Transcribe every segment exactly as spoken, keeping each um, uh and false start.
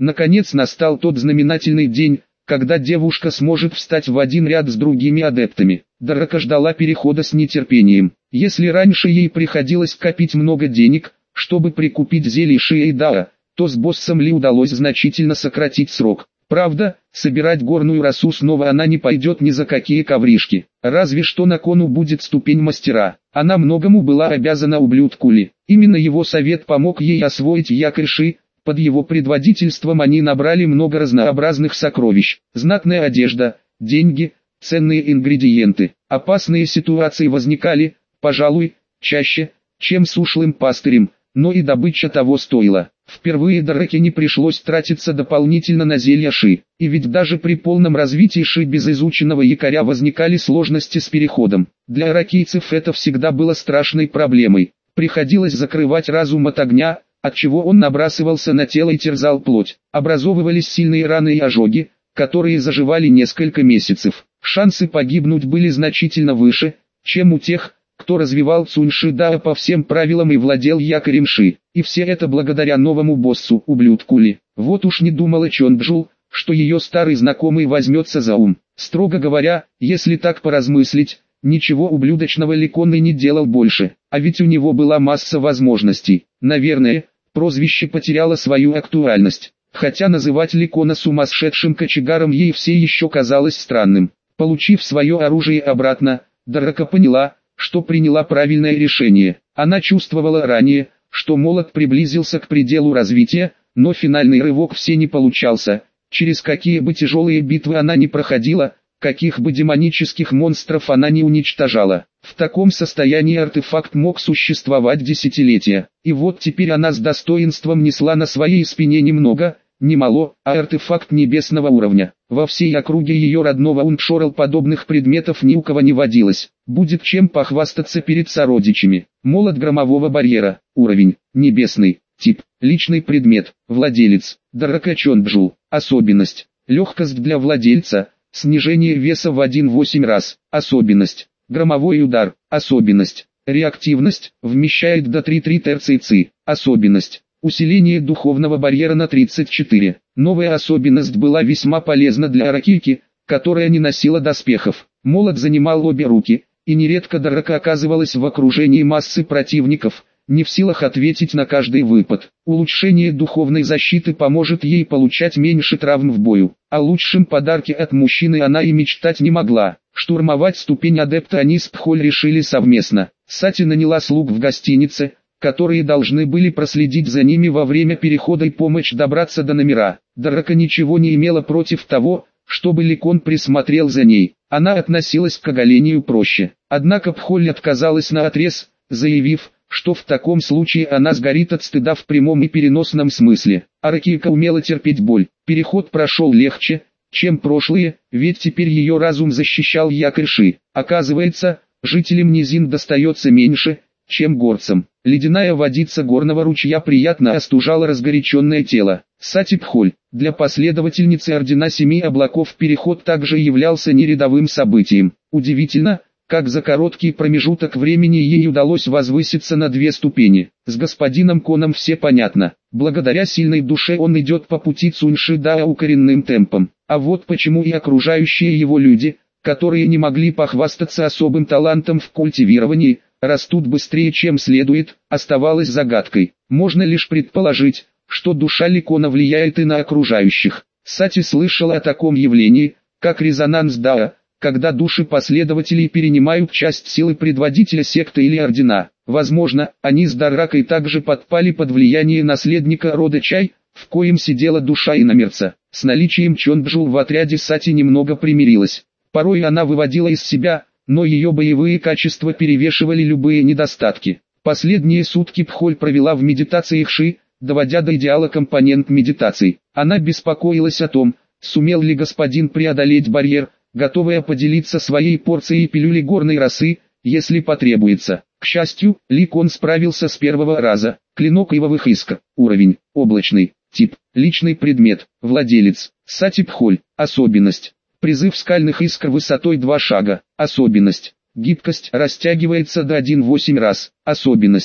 Наконец настал тот знаменательный день, когда девушка сможет встать в один ряд с другими адептами. Дарака ждала перехода с нетерпением. Если раньше ей приходилось копить много денег, чтобы прикупить зелье Шиэйдаа, то с боссом Ли удалось значительно сократить срок. Правда, собирать горную росу снова она не пойдет ни за какие ковришки. Разве что на кону будет ступень мастера. Она многому была обязана ублюдку Ли. Именно его совет помог ей освоить якорь Ши. Под его предводительством они набрали много разнообразных сокровищ. Знатная одежда, деньги, ценные ингредиенты. Опасные ситуации возникали, пожалуй, чаще, чем с ушлым пастырем, но и добыча того стоила. Впервые Дараке не пришлось тратиться дополнительно на зелья Ши. И ведь даже при полном развитии Ши без изученного якоря возникали сложности с переходом. Для аракийцев это всегда было страшной проблемой. Приходилось закрывать разум от огня, отчего он набрасывался на тело и терзал плоть. Образовывались сильные раны и ожоги, которые заживали несколько месяцев. Шансы погибнуть были значительно выше, чем у тех, кто развивал Цуньши Дао по всем правилам и владел якорем Ши. И все это благодаря новому боссу, ублюдку Ли. Вот уж не думала Чонджу, что ее старый знакомый возьмется за ум. Строго говоря, если так поразмыслить, ничего ублюдочного Ли Кон и не делал больше. А ведь у него была масса возможностей. Наверное, прозвище потеряло свою актуальность. Хотя называть Ли Кона сумасшедшим кочегаром ей все еще казалось странным. Получив свое оружие обратно, Дарака поняла, что приняла правильное решение. Она чувствовала ранее, что молот приблизился к пределу развития, но финальный рывок все не получался. Через какие бы тяжелые битвы она ни проходила, каких бы демонических монстров она не уничтожала. В таком состоянии артефакт мог существовать десятилетия. И вот теперь она с достоинством несла на своей спине немного, не мало, а артефакт небесного уровня. Во всей округе ее родного Унчорл подобных предметов ни у кого не водилось. Будет чем похвастаться перед сородичами. Молот громового барьера. Уровень. Небесный. Тип. Личный предмет. Владелец. Дарака Чонджу. Особенность. Легкость для владельца. Снижение веса в один целых восемь десятых раз. Особенность. Громовой удар. Особенность. Реактивность. Вмещает до три целых три десятых терций. Особенность. Усиление духовного барьера на тридцать четыре. Новая особенность была весьма полезна для аракийки, которая не носила доспехов. Молот занимал обе руки, и нередко Дарака оказывалась в окружении массы противников, не в силах ответить на каждый выпад. Улучшение духовной защиты поможет ей получать меньше травм в бою. О лучшем подарке от мужчины она и мечтать не могла. Штурмовать ступень адепта они с Пхоль решили совместно. Сати наняла слуг в гостинице, которые должны были проследить за ними во время перехода и помочь добраться до номера. Дарака ничего не имела против того, чтобы Ли Кон присмотрел за ней. Она относилась к оголению проще. Однако Пхоль отказалась наотрез, заявив, что в таком случае она сгорит от стыда в прямом и переносном смысле. Аракийка умела терпеть боль. Переход прошел легче, чем прошлые, ведь теперь ее разум защищал якорь Ши. Оказывается, жителям низин достается меньше, чем горцам. Ледяная водица горного ручья приятно остужала разгоряченное тело. Сати Пхоль. Для последовательницы Ордена Семи Облаков переход также являлся нерядовым событием. Удивительно, как за короткий промежуток времени ей удалось возвыситься на две ступени. С господином Коном все понятно. Благодаря сильной душе он идет по пути Цуньши Дао коренным темпом. А вот почему и окружающие его люди, которые не могли похвастаться особым талантом в культивировании, растут быстрее чем следует, оставалось загадкой. Можно лишь предположить, что душа Ли Кона влияет и на окружающих. Сати слышала о таком явлении, как резонанс Дао, когда души последователей перенимают часть силы предводителя секты или ордена. Возможно, они с Даракой также подпали под влияние наследника рода Чай, в коем сидела душа иномерца. С наличием Чонджу в отряде Сати немного примирилась. Порой она выводила из себя, но ее боевые качества перевешивали любые недостатки. Последние сутки Пхоль провела в медитациях Ши, доводя до идеала компонент медитаций. Она беспокоилась о том, сумел ли господин преодолеть барьер, готовая поделиться своей порцией пилюли горной росы, если потребуется. К счастью, Ли Кон справился с первого раза. Клинок ивовых искр. Уровень. Облачный. Тип. Личный предмет. Владелец. Сати Пхоль. Особенность. Призыв скальных искр высотой два шага. Особенность. Гибкость растягивается до один целых восемь десятых раз. Особенность.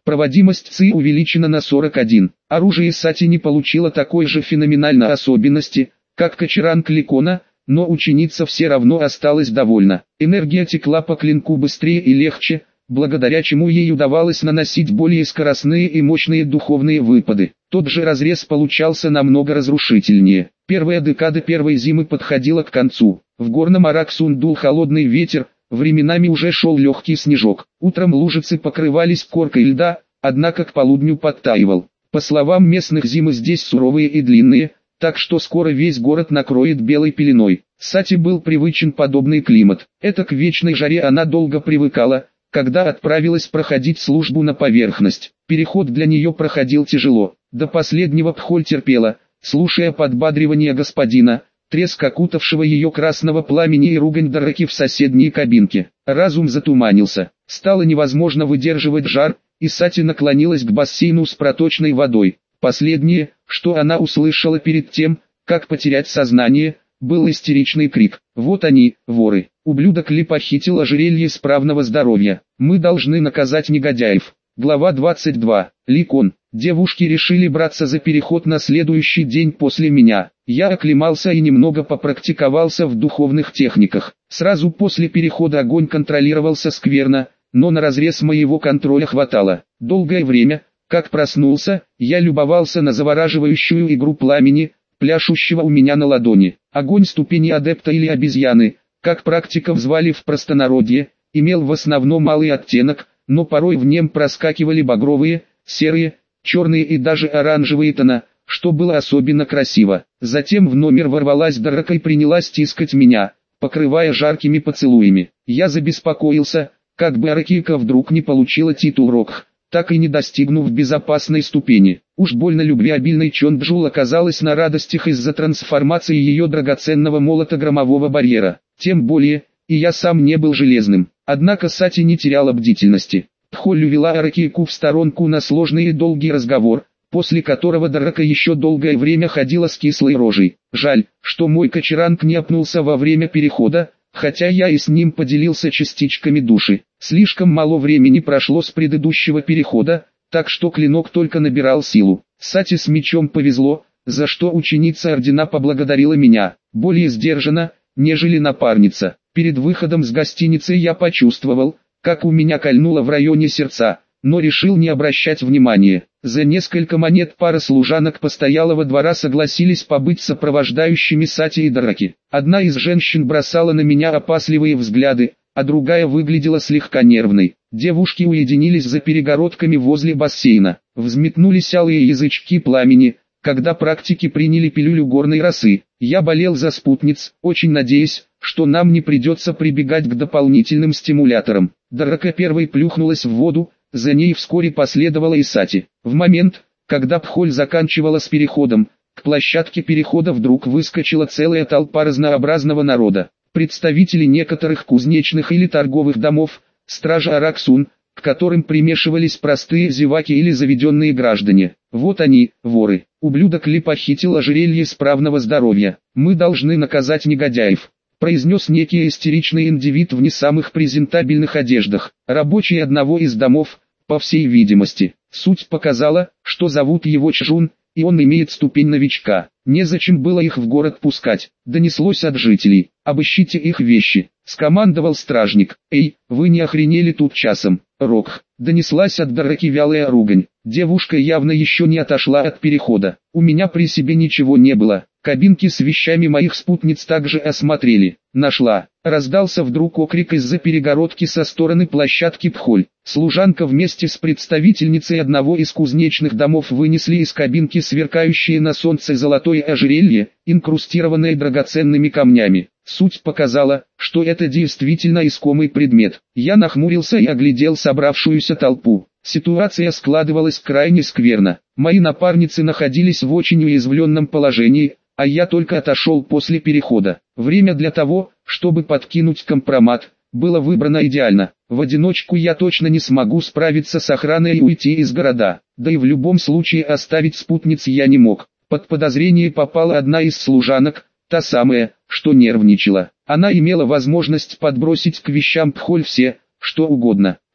Проводимость ЦИ увеличена на сорок один. Оружие Сати не получило такой же феноменальной особенности, как Качаранг Ликона, но ученица все равно осталась довольна. Энергия текла по клинку быстрее и легче, благодаря чему ей удавалось наносить более скоростные и мощные духовные выпады. Тот же разрез получался намного разрушительнее. Первая декада первой зимы подходила к концу. В горном Араксун дул холодный ветер, временами уже шел легкий снежок. Утром лужицы покрывались коркой льда, однако к полудню подтаивал. По словам местных, зимы здесь суровые и длинные, так что скоро весь город накроет белой пеленой. Сати был привычен подобный климат. Это к вечной жаре она долго привыкала, когда отправилась проходить службу на поверхность. Переход для нее проходил тяжело. До последнего Пхоль терпела, слушая подбадривание господина, треск окутавшего ее красного пламени и ругань Дараки в соседней кабинке. Разум затуманился. Стало невозможно выдерживать жар, и Сати наклонилась к бассейну с проточной водой. Последнее, что она услышала перед тем, как потерять сознание, был истеричный крик. «Вот они, воры! Ублюдок Ли похитил ожерелье исправного здоровья. Мы должны наказать негодяев». Глава двадцать два. Ликон. Девушки решили браться за переход на следующий день после меня. Я оклемался и немного попрактиковался в духовных техниках. Сразу после перехода огонь контролировался скверно, но на разрез моего контроля хватало. Долгое время, как проснулся, я любовался на завораживающую игру пламени, пляшущего у меня на ладони. Огонь ступени адепта или обезьяны, как практиков звали в простонародье, имел в основном малый оттенок, но порой в нем проскакивали багровые, серые, черные и даже оранжевые тона, что было особенно красиво. Затем в номер ворвалась Дарака и принялась тискать меня, покрывая жаркими поцелуями. Я забеспокоился, как бы Аракика вдруг не получила титул Рокх, так и не достигнув безопасной ступени. Уж больно любвеобильной Чонджул оказалась на радостях из-за трансформации ее драгоценного молота громового барьера. Тем более, и я сам не был железным. Однако Сати не теряла бдительности. Пхоль увела Аракику в сторонку на сложный и долгий разговор, после которого Дарака еще долгое время ходила с кислой рожей. Жаль, что мой Качаранг не опнулся во время перехода, хотя я и с ним поделился частичками души. Слишком мало времени прошло с предыдущего перехода, так что клинок только набирал силу. Сати с мечом повезло, за что ученица ордена поблагодарила меня, более сдержанно, нежели напарница. Перед выходом с гостиницы я почувствовал, как у меня кольнуло в районе сердца, но решил не обращать внимания. За несколько монет пара служанок постоялого двора согласились побыть сопровождающими Сати и Дараки. Одна из женщин бросала на меня опасливые взгляды, а другая выглядела слегка нервной. Девушки уединились за перегородками возле бассейна. Взметнулись алые язычки пламени, когда практики приняли пилюлю горной росы. Я болел за спутниц, очень надеясь, что нам не придется прибегать к дополнительным стимуляторам. Дарака первой плюхнулась в воду, за ней вскоре последовала и Сати. В момент, когда Пхоль заканчивала с переходом, к площадке перехода вдруг выскочила целая толпа разнообразного народа. Представители некоторых кузнечных или торговых домов, стража Араксун, к которым примешивались простые зеваки или заведенные граждане. Вот они, воры. Ублюдок Ли похитил ожерелье исправного здоровья. Мы должны наказать негодяев, произнес некий истеричный индивид в не самых презентабельных одеждах. Рабочий одного из домов, по всей видимости. Суть показала, что зовут его Чжун, и он имеет ступень новичка. Незачем было их в город пускать. Донеслось от жителей. Обыщите их вещи, скомандовал стражник. Эй, вы не охренели тут часом? Рокх. Донеслась от Дараки вялая ругань. Девушка явно еще не отошла от перехода. У меня при себе ничего не было. Кабинки с вещами моих спутниц также осмотрели. Нашла. Раздался вдруг окрик из-за перегородки со стороны площадки Пхоль. Служанка вместе с представительницей одного из кузнечных домов вынесли из кабинки сверкающее на солнце золотое ожерелье, инкрустированное драгоценными камнями. Суть показала, что это действительно искомый предмет. Я нахмурился и оглядел собравшуюся толпу. Ситуация складывалась крайне скверно. Мои напарницы находились в очень уязвленном положении, а я только отошел после перехода. Время для того, чтобы подкинуть компромат, было выбрано идеально. В одиночку я точно не смогу справиться с охраной и уйти из города. Да и в любом случае оставить спутниц я не мог. Под подозрение попала одна из служанок, та самая, что нервничала. Она имела возможность подбросить к вещам Пхоль все, что угодно.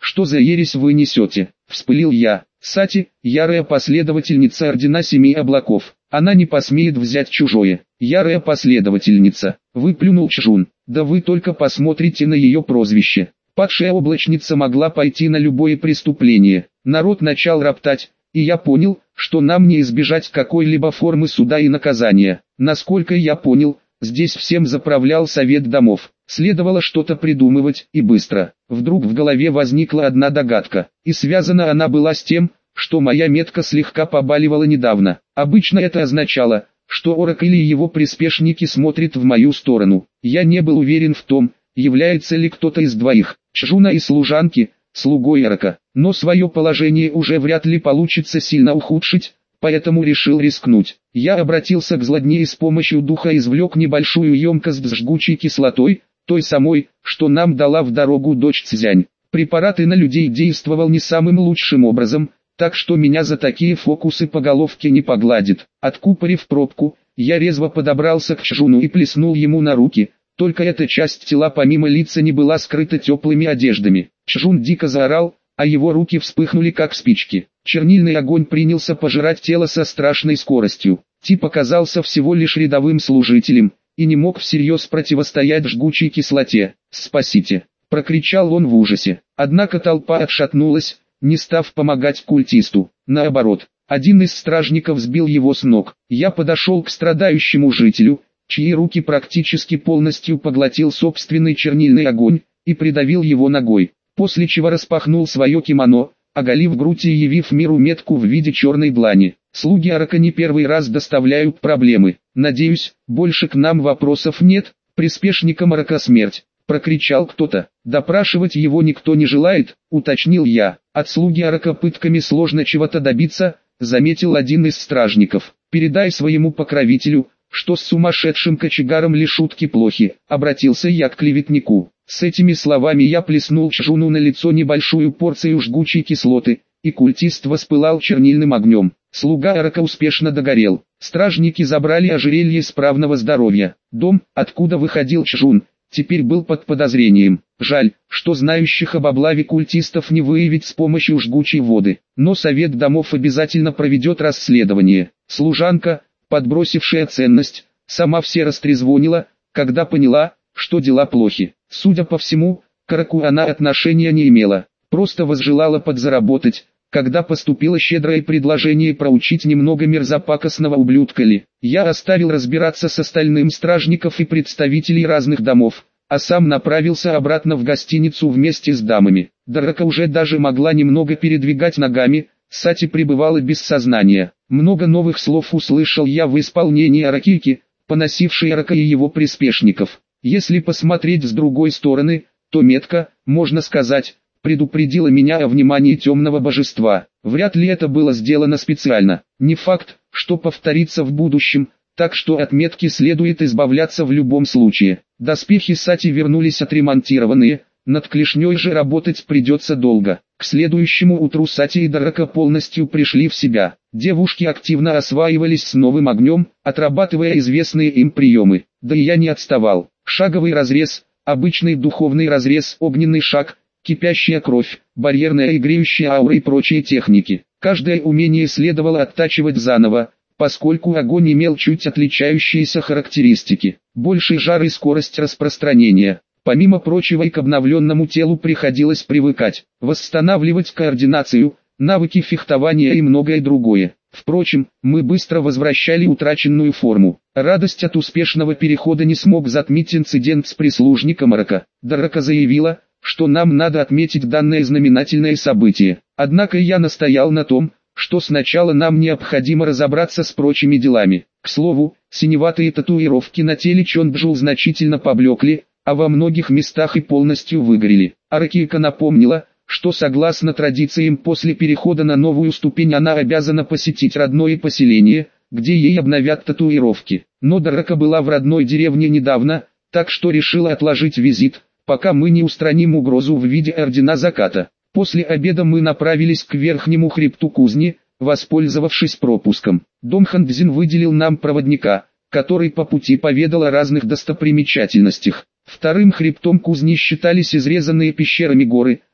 что за ересь вы несете?» – вспылил я. «Сати – ярая последовательница Ордена Семи Облаков. Она не посмеет взять чужое. Ярая последовательница», – выплюнул Чжун. «Да вы только посмотрите на ее прозвище. Падшая облачница могла пойти на любое преступление». Народ начал роптать, и я понял, что нам не избежать какой-либо формы суда и наказания. Насколько я понял, здесь всем заправлял совет домов. Следовало что-то придумывать, и быстро. Вдруг в голове возникла одна догадка, и связана она была с тем, что моя метка слегка побаливала недавно. Обычно это означало, что Орак или его приспешники смотрят в мою сторону. Я не был уверен в том, является ли кто-то из двоих, Чжуна и служанки, слугой Орака, но свое положение уже вряд ли получится сильно ухудшить, поэтому решил рискнуть. Я обратился к злодней и с помощью духа извлек небольшую емкость с жгучей кислотой, той самой, что нам дала в дорогу дочь Цзянь. Препарат и на людей действовал не самым лучшим образом, так что меня за такие фокусы по головке не погладит. Откупорив пробку, я резво подобрался к Чжуну и плеснул ему на руки, только эта часть тела помимо лица не была скрыта теплыми одеждами. Чжун дико заорал, а его руки вспыхнули как спички. Чернильный огонь принялся пожирать тело со страшной скоростью. Тип оказался всего лишь рядовым служителем, и не мог всерьез противостоять жгучей кислоте. «Спасите!» – прокричал он в ужасе. Однако толпа отшатнулась, не став помогать культисту. Наоборот, один из стражников сбил его с ног. Я подошел к страдающему жителю, чьи руки практически полностью поглотил собственный чернильный огонь, и придавил его ногой, после чего распахнул свое кимоно, оголив грудь и явив миру метку в виде черной длани. Слуги Орака не первый раз доставляют проблемы. «Надеюсь, больше к нам вопросов нет, приспешникам Орака смерть», — прокричал кто-то. «Допрашивать его никто не желает», — уточнил я. «От слуги Орака пытками сложно чего-то добиться», — заметил один из стражников. «Передай своему покровителю, что с сумасшедшим кочегаром ли шутки плохи», — обратился я к клеветнику. С этими словами я плеснул Чжуну на лицо небольшую порцию жгучей кислоты, и культист воспылал чернильным огнем. Слуга Орака успешно догорел. Стражники забрали ожерелье исправного здоровья. Дом, откуда выходил Чжун, теперь был под подозрением. Жаль, что знающих об облаве культистов не выявить с помощью жгучей воды. Но совет домов обязательно проведет расследование. Служанка, подбросившая ценность, сама все растрезвонила, когда поняла, что дела плохи. Судя по всему, к Ораку она отношения не имела, просто возжелала подзаработать, когда поступило щедрое предложение проучить немного мерзопакостного ублюдка Ли. Я оставил разбираться с остальным стражников и представителей разных домов, а сам направился обратно в гостиницу вместе с дамами. Дорака уже даже могла немного передвигать ногами, Сати пребывала без сознания. Много новых слов услышал я в исполнении Аракики, поносившей Орака и его приспешников. Если посмотреть с другой стороны, то метка, можно сказать, предупредила меня о внимании темного божества. Вряд ли это было сделано специально. Не факт, что повторится в будущем, так что от метки следует избавляться в любом случае. Доспехи Сати вернулись отремонтированные, над клешней же работать придется долго. К следующему утру Сати и Дорака полностью пришли в себя. Девушки активно осваивались с новым огнем, отрабатывая известные им приемы. Да и я не отставал. Шаговый разрез, обычный духовный разрез, огненный шаг, кипящая кровь, барьерная и греющая аура и прочие техники. Каждое умение следовало оттачивать заново, поскольку огонь имел чуть отличающиеся характеристики. Больший жар и скорость распространения. Помимо прочего и к обновленному телу приходилось привыкать, восстанавливать координацию, навыки фехтования и многое другое. Впрочем, мы быстро возвращали утраченную форму. Радость от успешного перехода не смог затмить инцидент с прислужником Орака. Дорака заявила, что нам надо отметить данное знаменательное событие. Однако я настоял на том, что сначала нам необходимо разобраться с прочими делами. К слову, синеватые татуировки на теле Чонджул значительно поблекли, а во многих местах и полностью выгорели. Аракика напомнила, что согласно традициям после перехода на новую ступень она обязана посетить родное поселение, где ей обновят татуировки. Но Дорака была в родной деревне недавно, так что решила отложить визит, пока мы не устраним угрозу в виде Ордена Заката. После обеда мы направились к верхнему хребту кузни, воспользовавшись пропуском. Дом Хандзин выделил нам проводника, который по пути поведал о разных достопримечательностях. Вторым хребтом кузни считались изрезанные пещерами горы,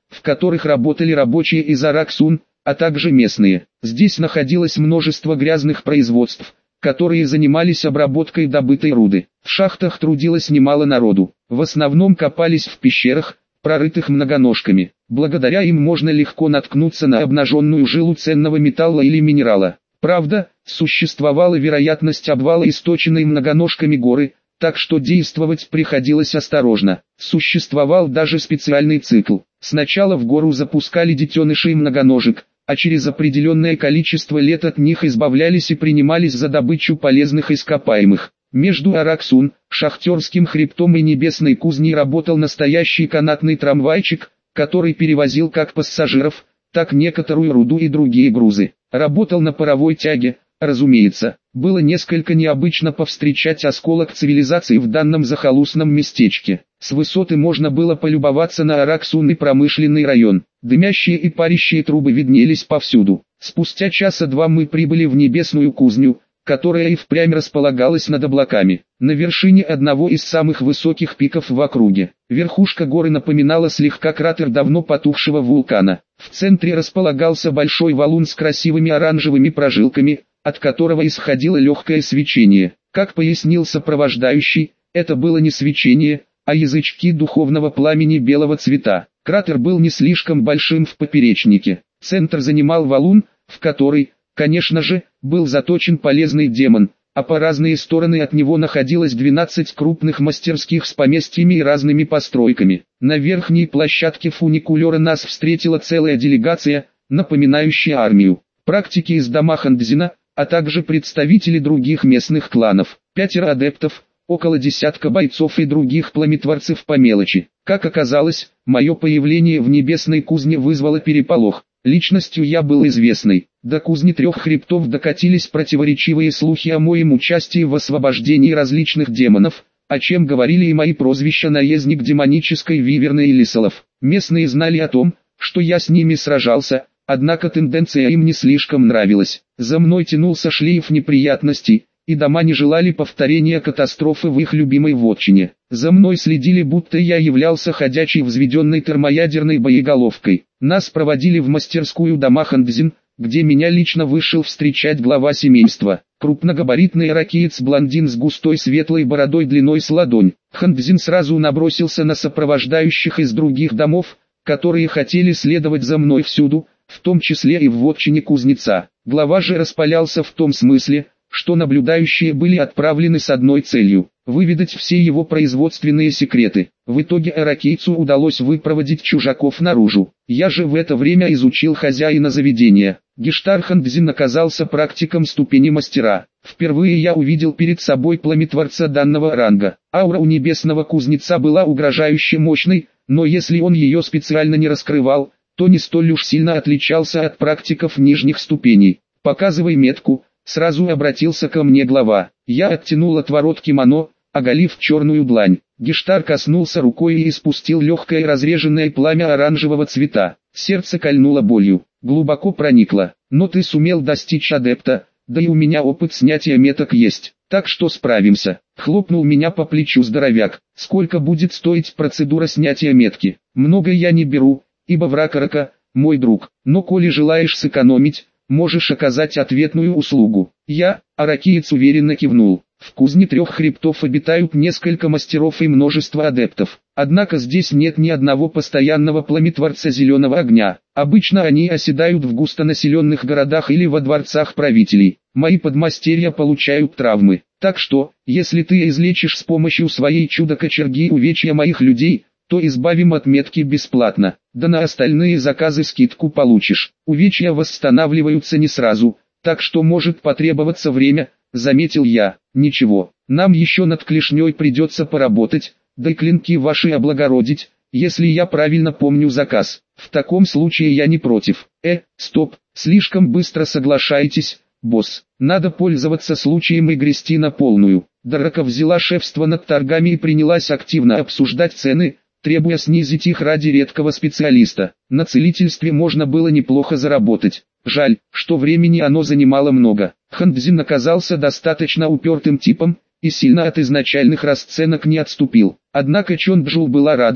в которых работали рабочие из Араксун, а также местные. Здесь находилось множество грязных производств, которые занимались обработкой добытой руды. В шахтах трудилось немало народу. В основном копались в пещерах, прорытых многоножками. Благодаря им можно легко наткнуться на обнаженную жилу ценного металла или минерала. Правда, существовала вероятность обвала источенной многоножками горы, так что действовать приходилось осторожно. Существовал даже специальный цикл. Сначала в гору запускали детенышей многоножек, а через определенное количество лет от них избавлялись и принимались за добычу полезных ископаемых. Между Араксун, Шахтерским хребтом и Небесной кузней работал настоящий канатный трамвайчик, который перевозил как пассажиров, так некоторую руду и другие грузы. Работал на паровой тяге, разумеется. Было несколько необычно повстречать осколок цивилизации в данном захолустном местечке. С высоты можно было полюбоваться на Араксун и промышленный район. Дымящие и парящие трубы виднелись повсюду. Спустя часа два мы прибыли в Небесную кузню, которая и впрямь располагалась над облаками, на вершине одного из самых высоких пиков в округе. Верхушка горы напоминала слегка кратер давно потухшего вулкана. В центре располагался большой валун с красивыми оранжевыми прожилками, от которого исходило легкое свечение. Как пояснил сопровождающий, это было не свечение, а язычки духовного пламени белого цвета. Кратер был не слишком большим в поперечнике. Центр занимал валун, в который, конечно же, был заточен полезный демон, а по разные стороны от него находилось двенадцать крупных мастерских с поместьями и разными постройками. На верхней площадке фуникулера нас встретила целая делегация, напоминающая армию. Практики из дома Хандзина, а также представители других местных кланов. Пятеро адептов, около десятка бойцов и других пламетворцев по мелочи. Как оказалось, мое появление в Небесной кузне вызвало переполох. Личностью я был известной. До кузни трех хребтов докатились противоречивые слухи о моем участии в освобождении различных демонов, о чем говорили и мои прозвища наездник демонической виверны и лисолов. Местные знали о том, что я с ними сражался, однако тенденция им не слишком нравилась. За мной тянулся шлейф неприятностей, и дома не желали повторения катастрофы в их любимой вотчине. За мной следили, будто я являлся ходячей взведенной термоядерной боеголовкой. Нас проводили в мастерскую дома Хандзин, где меня лично вышел встречать глава семейства. Крупногабаритный иракиец-блондин с густой светлой бородой длиной с ладонь. Хандзин сразу набросился на сопровождающих из других домов, которые хотели следовать за мной всюду, в том числе и в вотчине кузнеца. Глава же распалялся в том смысле, что наблюдающие были отправлены с одной целью – выведать все его производственные секреты. В итоге иракийцу удалось выпроводить чужаков наружу. Я же в это время изучил хозяина заведения. Гештар Хандзин оказался практиком ступени мастера. Впервые я увидел перед собой пламетворца данного ранга. Аура у небесного кузнеца была угрожающе мощной, но если он ее специально не раскрывал, то не столь уж сильно отличался от практиков нижних ступеней. «Показывай метку», — сразу обратился ко мне глава. Я оттянул отворот кимоно, оголив черную длань. Гештар коснулся рукой и испустил легкое разреженное пламя оранжевого цвета. Сердце кольнуло болью, глубоко проникло. «Но ты сумел достичь адепта, да и у меня опыт снятия меток есть, так что справимся». Хлопнул меня по плечу здоровяк. «Сколько будет стоить процедура снятия метки?» «Много я не беру, ибо враг Арака, мой друг, но коли желаешь сэкономить, можешь оказать ответную услугу». Я, аракиец, уверенно кивнул. В кузне трех хребтов обитают несколько мастеров и множество адептов. Однако здесь нет ни одного постоянного пламетворца зеленого огня. Обычно они оседают в густонаселенных городах или во дворцах правителей. Мои подмастерья получают травмы. Так что, если ты излечишь с помощью своей чудо-кочерги увечья моих людей, то избавим от метки бесплатно. Да на остальные заказы скидку получишь. Увечья восстанавливаются не сразу, так что может потребоваться время, заметил я. Ничего, нам еще над клешней придется поработать, да и клинки ваши облагородить, если я правильно помню заказ. В таком случае я не против. Э, стоп, слишком быстро соглашаетесь, босс. Надо пользоваться случаем и грести на полную. Дарака взяла шефство над торгами и принялась активно обсуждать цены, требуя снизить их ради редкого специалиста. На целительстве можно было неплохо заработать. Жаль, что времени оно занимало много. Хандзин оказался достаточно упертым типом, и сильно от изначальных расценок не отступил. Однако Чонджул была рада,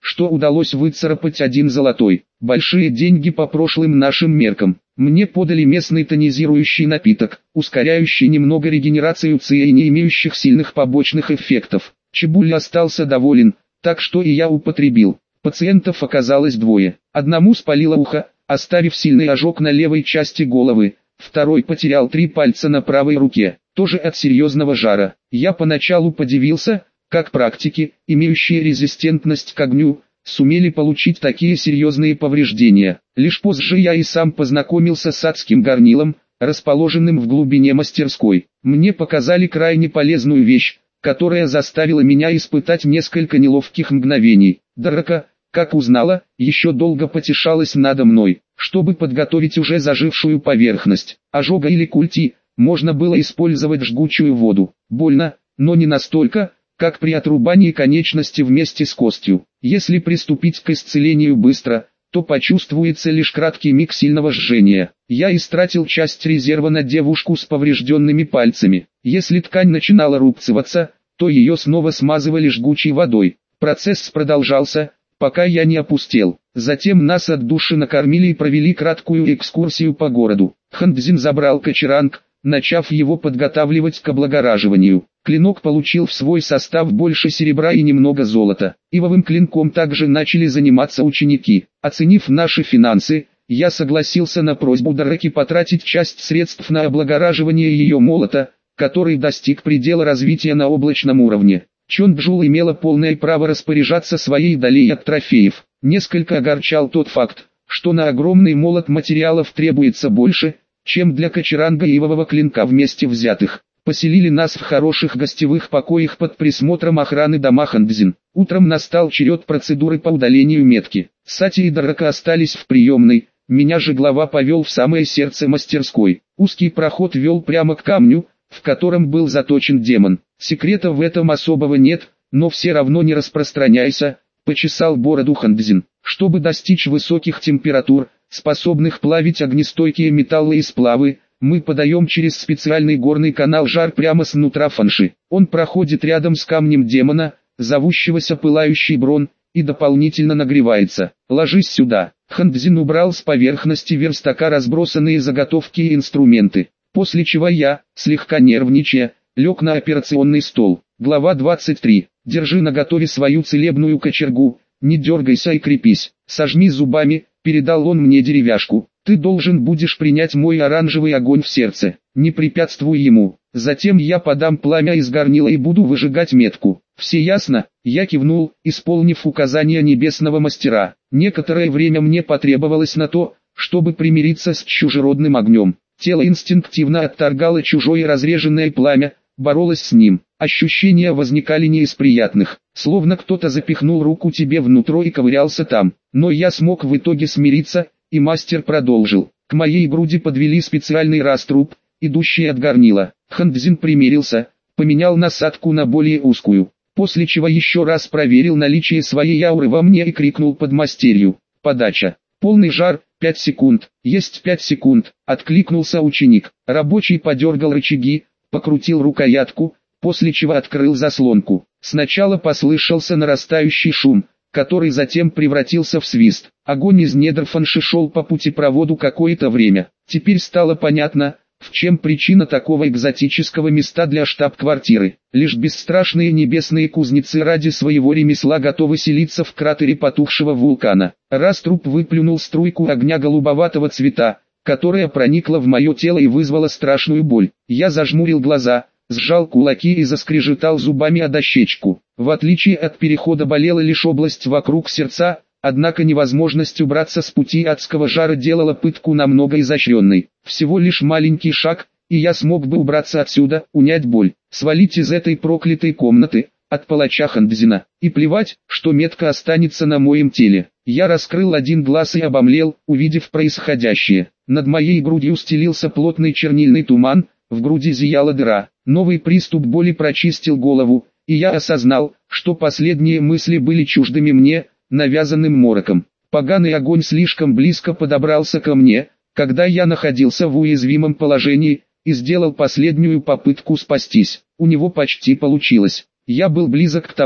что удалось выцарапать один золотой. Большие деньги по прошлым нашим меркам. Мне подали местный тонизирующий напиток, ускоряющий немного регенерацию ЦИ и не имеющих сильных побочных эффектов. Чебуль остался доволен, так что и я употребил. Пациентов оказалось двое. Одному спалило ухо, оставив сильный ожог на левой части головы. Второй потерял три пальца на правой руке, тоже от серьезного жара. Я поначалу подивился, как практики, имеющие резистентность к огню, сумели получить такие серьезные повреждения. Лишь позже я и сам познакомился с адским горнилом, расположенным в глубине мастерской. Мне показали крайне полезную вещь, которая заставила меня испытать несколько неловких мгновений. Драка, как узнала, еще долго потешалась надо мной, чтобы подготовить уже зажившую поверхность ожога или культи. Можно было использовать жгучую воду. Больно, но не настолько, как при отрубании конечности вместе с костью. Если приступить к исцелению быстро, то почувствуется лишь краткий миг сильного жжения. Я истратил часть резерва на девушку с поврежденными пальцами. Если ткань начинала рубцеваться, то ее снова смазывали жгучей водой. Процесс продолжался, пока я не опустел. Затем нас от души накормили и провели краткую экскурсию по городу. Хандзин забрал кочеранг, начав его подготавливать к облагораживанию. Клинок получил в свой состав больше серебра и немного золота. Ивовым клинком также начали заниматься ученики. Оценив наши финансы, я согласился на просьбу Драки потратить часть средств на облагораживание ее молота, который достиг предела развития на облачном уровне. Чонджул имела полное право распоряжаться своей долей от трофеев. Несколько огорчал тот факт, что на огромный молот материалов требуется больше, чем для кочеранга и ивового клинка вместе взятых. Поселили нас в хороших гостевых покоях под присмотром охраны дома Хандзин. Утром настал черед процедуры по удалению метки. Сати и Драка остались в приемной, меня же глава повел в самое сердце мастерской. Узкий проход вел прямо к камню, в котором был заточен демон. Секрета в этом особого нет, но все равно не распространяйся, почесал бороду Хандзин. Чтобы достичь высоких температур, способных плавить огнестойкие металлы и сплавы, мы подаем через специальный горный канал жар прямо с нутра фанши. Он проходит рядом с камнем демона, зовущегося Пылающий Брон, и дополнительно нагревается. Ложись сюда. Хандзин убрал с поверхности верстака разбросанные заготовки и инструменты, после чего я, слегка нервничая, лег на операционный стол. Глава двадцать три. Держи наготове свою целебную кочергу, не дергайся и крепись. Сожми зубами, передал он мне деревяшку. Ты должен будешь принять мой оранжевый огонь в сердце, не препятствуй ему. Затем я подам пламя из горнила и буду выжигать метку. Все ясно? Я кивнул, исполнив указания небесного мастера. Некоторое время мне потребовалось на то, чтобы примириться с чужеродным огнем. Тело инстинктивно отторгало чужое разреженное пламя, боролось с ним. Ощущения возникали не из приятных, словно кто-то запихнул руку тебе внутрь и ковырялся там. Но я смог в итоге смириться, и мастер продолжил. К моей груди подвели специальный раструб, идущий от горнила. Хандзин примирился, поменял насадку на более узкую, после чего еще раз проверил наличие своей ауры во мне и крикнул подмастерью. Подача. Полный жар, пять секунд. Есть пять секунд, откликнулся ученик. Рабочий подергал рычаги, покрутил рукоятку, после чего открыл заслонку. Сначала послышался нарастающий шум, который затем превратился в свист. Огонь из недр фанши шел по путепроводу какое-то время. Теперь стало понятно, в чем причина такого экзотического места для штаб-квартиры. Лишь бесстрашные небесные кузнецы ради своего ремесла готовы селиться в кратере потухшего вулкана. Раструб выплюнул струйку огня голубоватого цвета, которая проникла в мое тело и вызвала страшную боль. Я зажмурил глаза, сжал кулаки и заскрежетал зубами о дощечку. В отличие от перехода болела лишь область вокруг сердца, однако невозможность убраться с пути адского жара делала пытку намного изощренной. Всего лишь маленький шаг, и я смог бы убраться отсюда, унять боль, свалить из этой проклятой комнаты, от палача Хандзина, и плевать, что метка останется на моем теле. Я раскрыл один глаз и обомлел, увидев происходящее. Над моей грудью стелился плотный чернильный туман, в груди зияла дыра. Новый приступ боли прочистил голову, и я осознал, что последние мысли были чуждыми мне, навязанным мороком. Поганый огонь слишком близко подобрался ко мне, когда я находился в уязвимом положении, и сделал последнюю попытку спастись. У него почти получилось. Я был близок к тому,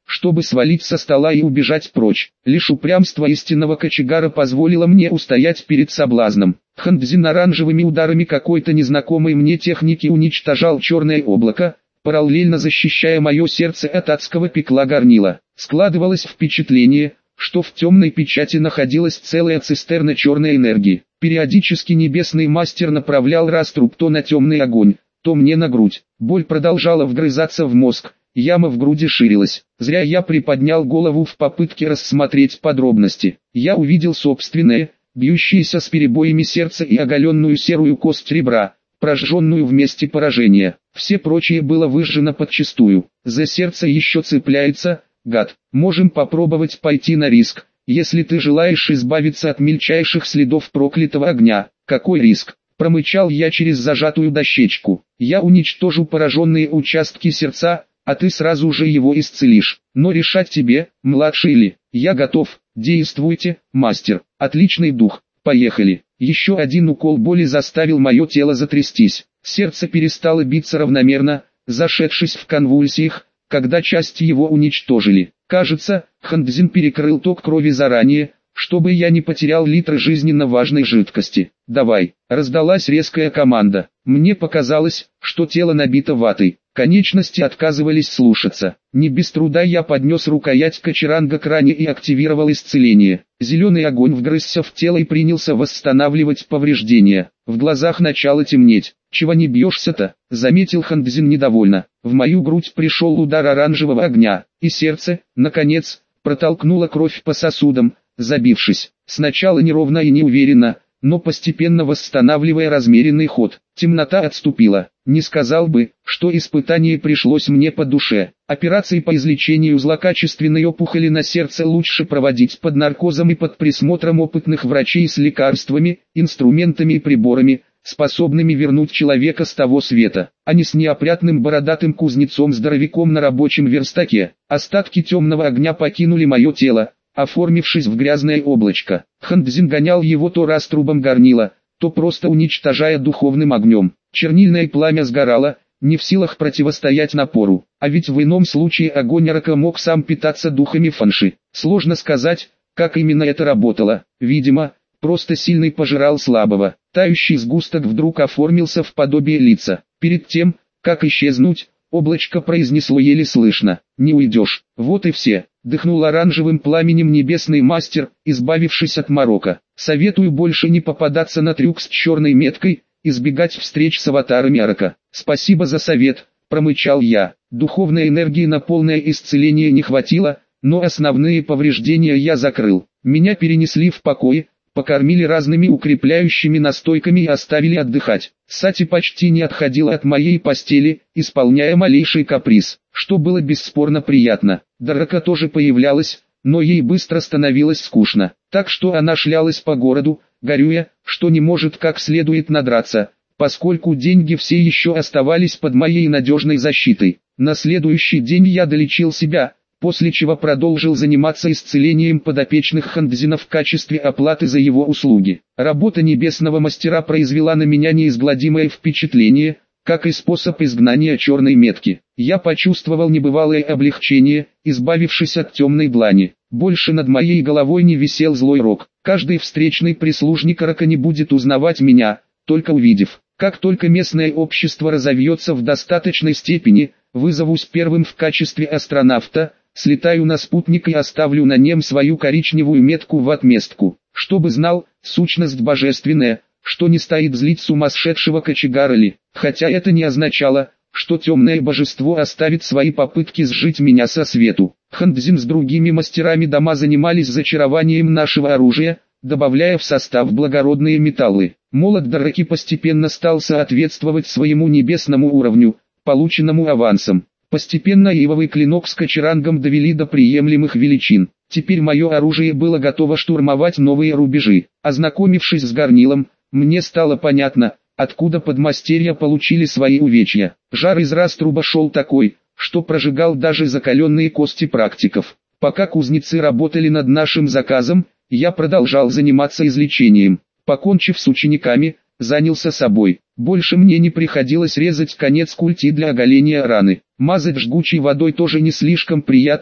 чтобы свалить со стола и убежать прочь. Лишь упрямство истинного кочегара позволило мне устоять перед соблазном. Хандзин оранжевыми ударами какой-то незнакомой мне техники уничтожал черное облако, параллельно защищая мое сердце от адского пекла горнила. Складывалось впечатление, что в темной печати находилась целая цистерна черной энергии. Периодически небесный мастер направлял раструб то на темный огонь, то мне на грудь. Боль продолжала вгрызаться в мозг, яма в груди ширилась. Зря я приподнял голову в попытке рассмотреть подробности. Я увидел собственное, бьющееся с перебоями сердце и оголенную серую кость ребра, прожженную в месте поражения. Все прочее было выжжено подчистую. За сердце еще цепляется, гад. Можем попробовать пойти на риск, если ты желаешь избавиться от мельчайших следов проклятого огня. Какой риск? Промычал я через зажатую дощечку. Я уничтожу пораженные участки сердца, а ты сразу же его исцелишь. Но решать тебе, младший ли. Я готов. Действуйте, мастер. Отличный дух. Поехали. Еще один укол боли заставил мое тело затрястись. Сердце перестало биться равномерно, зашедшись в конвульсиях, когда части его уничтожили. Кажется, Хандзин перекрыл ток крови заранее, чтобы я не потерял литры жизненно важной жидкости. «Давай!» — раздалась резкая команда. Мне показалось, что тело набито ватой. Конечности отказывались слушаться. Не без труда я поднес рукоять кочеранга к ране и активировал исцеление. Зеленый огонь вгрызся в тело и принялся восстанавливать повреждения. В глазах начало темнеть. «Чего не бьешься-то?» — заметил Хандзин недовольно. В мою грудь пришел удар оранжевого огня, и сердце, наконец, протолкнуло кровь по сосудам, забившись. Сначала неровно и неуверенно, но постепенно восстанавливая размеренный ход. Темнота отступила. Не сказал бы, что испытание пришлось мне по душе. Операции по излечению злокачественной опухоли на сердце лучше проводить под наркозом и под присмотром опытных врачей с лекарствами, инструментами и приборами, способными вернуть человека с того света, а не с неопрятным бородатым кузнецом-здоровяком на рабочем верстаке. Остатки темного огня покинули мое тело, оформившись в грязное облачко. Хандзин гонял его то раструбом горнила, то просто уничтожая духовным огнем. Чернильное пламя сгорало, не в силах противостоять напору. А ведь в ином случае огонь Арака мог сам питаться духами фанши. Сложно сказать, как именно это работало. Видимо, просто сильный пожирал слабого. Тающий сгусток вдруг оформился в подобие лица. Перед тем, как исчезнуть, облачко произнесло еле слышно: «Не уйдешь». Вот и все. Дыхнул оранжевым пламенем небесный мастер, избавившись от морока. Советую больше не попадаться на трюк с черной меткой, избегать встреч с аватарами Арака. Спасибо за совет, промычал я. Духовной энергии на полное исцеление не хватило, но основные повреждения я закрыл. Меня перенесли в покой, покормили разными укрепляющими настойками и оставили отдыхать. Сати почти не отходила от моей постели, исполняя малейший каприз, что было бесспорно приятно. Дарака тоже появлялась, но ей быстро становилось скучно, так что она шлялась по городу, горюя, что не может как следует надраться, поскольку деньги все еще оставались под моей надежной защитой. На следующий день я долечил себя, после чего продолжил заниматься исцелением подопечных Хандзина в качестве оплаты за его услуги. Работа небесного мастера произвела на меня неизгладимое впечатление, как и способ изгнания черной метки. Я почувствовал небывалое облегчение, избавившись от темной длани. Больше над моей головой не висел злой рок. Каждый встречный прислужник Арака не будет узнавать меня, только увидев. Как только местное общество разовьется в достаточной степени, вызовусь первым в качестве астронавта, слетаю на спутник и оставлю на нем свою коричневую метку в отместку. Чтобы знал, сущность божественная, что не стоит злить сумасшедшего кочегара ли. Хотя это не означало, что темное божество оставит свои попытки сжить меня со свету. Хандзин с другими мастерами дома занимались зачарованием нашего оружия, добавляя в состав благородные металлы. Молот Дараки постепенно стал соответствовать своему небесному уровню, полученному авансом. Постепенно ивовый клинок с кочерангом довели до приемлемых величин. Теперь мое оружие было готово штурмовать новые рубежи. Ознакомившись с горнилом, мне стало понятно, откуда подмастерья получили свои увечья. Жар из раструба шел такой, что прожигал даже закаленные кости практиков. Пока кузнецы работали над нашим заказом, я продолжал заниматься излечением. Покончив с учениками, занялся собой. Больше мне не приходилось резать конец культи для оголения раны. Мазать жгучей водой тоже не слишком приятно,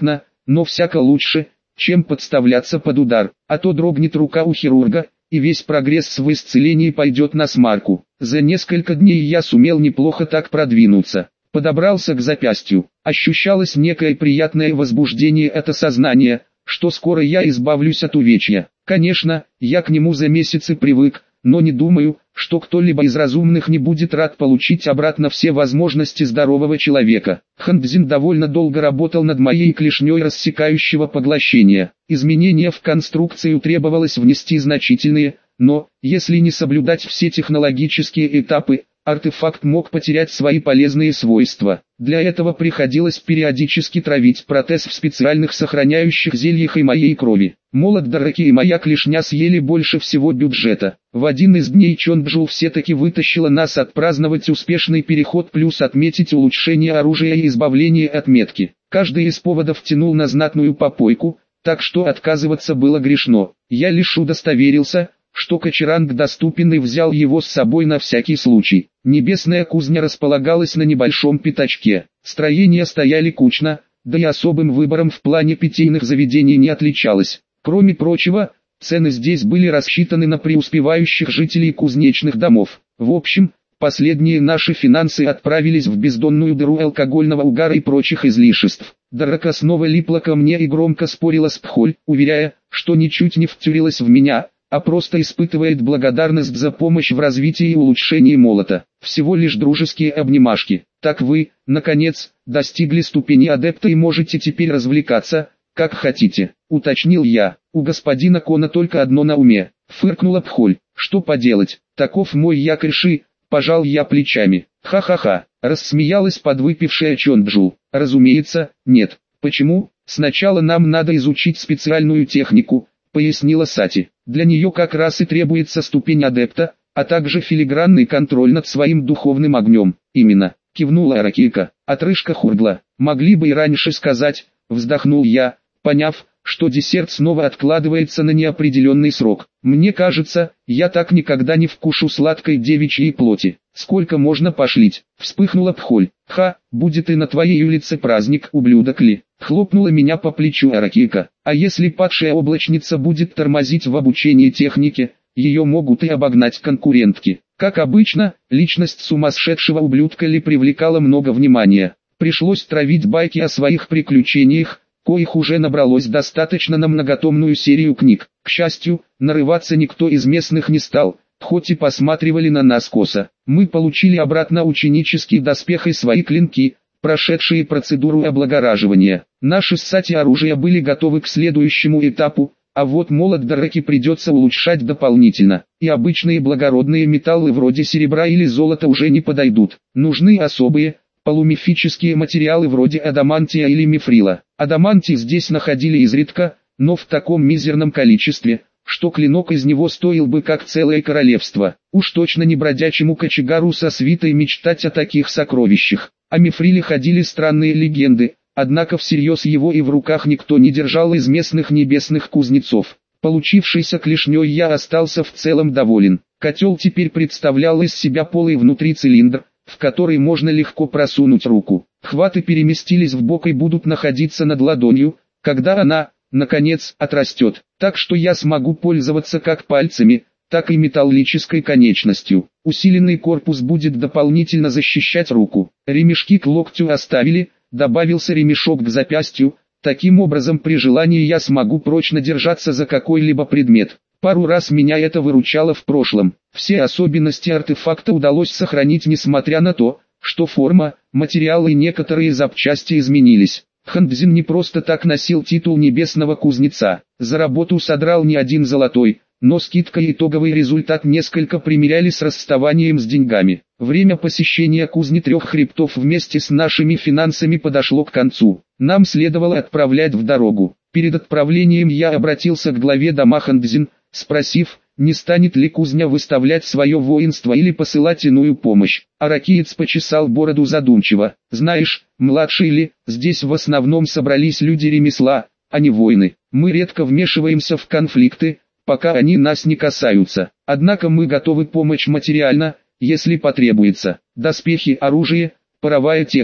но всяко лучше, чем подставляться под удар, а то дрогнет рука у хирурга, и весь прогресс в исцелении пойдет на смарку. За несколько дней я сумел неплохо так продвинуться. Подобрался к запястью. Ощущалось некое приятное возбуждение от осознания, что скоро я избавлюсь от увечья. Конечно, я к нему за месяцы привык, но не думаю, что кто-либо из разумных не будет рад получить обратно все возможности здорового человека. Хандзин довольно долго работал над моей клешней рассекающего поглощения. Изменения в конструкцию требовалось внести значительные, но, если не соблюдать все технологические этапы, артефакт мог потерять свои полезные свойства. Для этого приходилось периодически травить протез в специальных сохраняющих зельях и моей крови. Молот Дараки и моя клешня съели больше всего бюджета. В один из дней Чонджу все-таки вытащила нас отпраздновать успешный переход плюс отметить улучшение оружия и избавление от метки. Каждый из поводов тянул на знатную попойку, так что отказываться было грешно. Я лишь удостоверился, что Качеранг доступен, и взял его с собой на всякий случай. Небесная кузня располагалась на небольшом пятачке. Строения стояли кучно, да и особым выбором в плане питейных заведений не отличалось. Кроме прочего, цены здесь были рассчитаны на преуспевающих жителей кузнечных домов. В общем, последние наши финансы отправились в бездонную дыру алкогольного угара и прочих излишеств. Дарака снова липла ко мне и громко спорила с Пхоль, уверяя, что ничуть не втюрилась в меня, а просто испытывает благодарность за помощь в развитии и улучшении молота. Всего лишь дружеские обнимашки. Так вы, наконец, достигли ступени адепта и можете теперь развлекаться, как хотите, уточнил я. У господина Кона только одно на уме, фыркнула Пхоль. Что поделать, таков мой якорь Ши, пожал я плечами. Ха-ха-ха, рассмеялась подвыпившая Чонджу. Разумеется, нет. Почему? Сначала нам надо изучить специальную технику, пояснила Сати. Для нее как раз и требуется ступень адепта, а также филигранный контроль над своим духовным огнем. Именно, кивнула Аракика. Отрыжка Хургла. Могли бы и раньше сказать, вздохнул я, поняв, что десерт снова откладывается на неопределенный срок. Мне кажется, я так никогда не вкушу сладкой девичьей плоти. Сколько можно пошлить? Вспыхнула Пхоль. Ха, будет и на твоей улице праздник, ублюдок ли? Хлопнула меня по плечу Аракика. А если падшая облачница будет тормозить в обучении технике, ее могут и обогнать конкурентки. Как обычно, личность сумасшедшего ублюдка ли привлекала много внимания. Пришлось травить байки о своих приключениях, коих уже набралось достаточно на многотомную серию книг. К счастью, нарываться никто из местных не стал, хоть и посматривали на нас косо. Мы получили обратно ученический доспех и свои клинки, прошедшие процедуру облагораживания. Наши Сати оружия были готовы к следующему этапу, а вот молот Дараки придется улучшать дополнительно. И обычные благородные металлы вроде серебра или золота уже не подойдут. Нужны особые, полумифические материалы вроде адамантия или мифрила. Адамантий здесь находили изредка, но в таком мизерном количестве, что клинок из него стоил бы как целое королевство. Уж точно не бродячему кочегару со свитой мечтать о таких сокровищах. О мифриле ходили странные легенды, однако всерьез его и в руках никто не держал из местных небесных кузнецов. Получившейся клешней я остался в целом доволен. Котел теперь представлял из себя полый внутри цилиндр, в который можно легко просунуть руку. Хваты переместились в бок и будут находиться над ладонью, когда она, наконец, отрастет. Так что я смогу пользоваться как пальцами, так и металлической конечностью. Усиленный корпус будет дополнительно защищать руку. Ремешки к локтю оставили, добавился ремешок к запястью. Таким образом, при желании я смогу прочно держаться за какой-либо предмет. Пару раз меня это выручало в прошлом. Все особенности артефакта удалось сохранить, несмотря на то, что форма, материалы и некоторые запчасти изменились. Хандзин не просто так носил титул небесного кузнеца. За работу содрал не один золотой, но скидка и итоговый результат несколько примеряли с расставанием с деньгами. Время посещения кузни трех хребтов вместе с нашими финансами подошло к концу. Нам следовало отправлять в дорогу. Перед отправлением я обратился к главе дома Хандзин, спросив, не станет ли кузня выставлять свое воинство или посылать иную помощь. Аракиец почесал бороду задумчиво. Знаешь, младший ли, здесь в основном собрались люди ремесла, а не воины. Мы редко вмешиваемся в конфликты, пока они нас не касаются. Однако мы готовы помочь материально, если потребуется. Доспехи, оружие, паровая техника.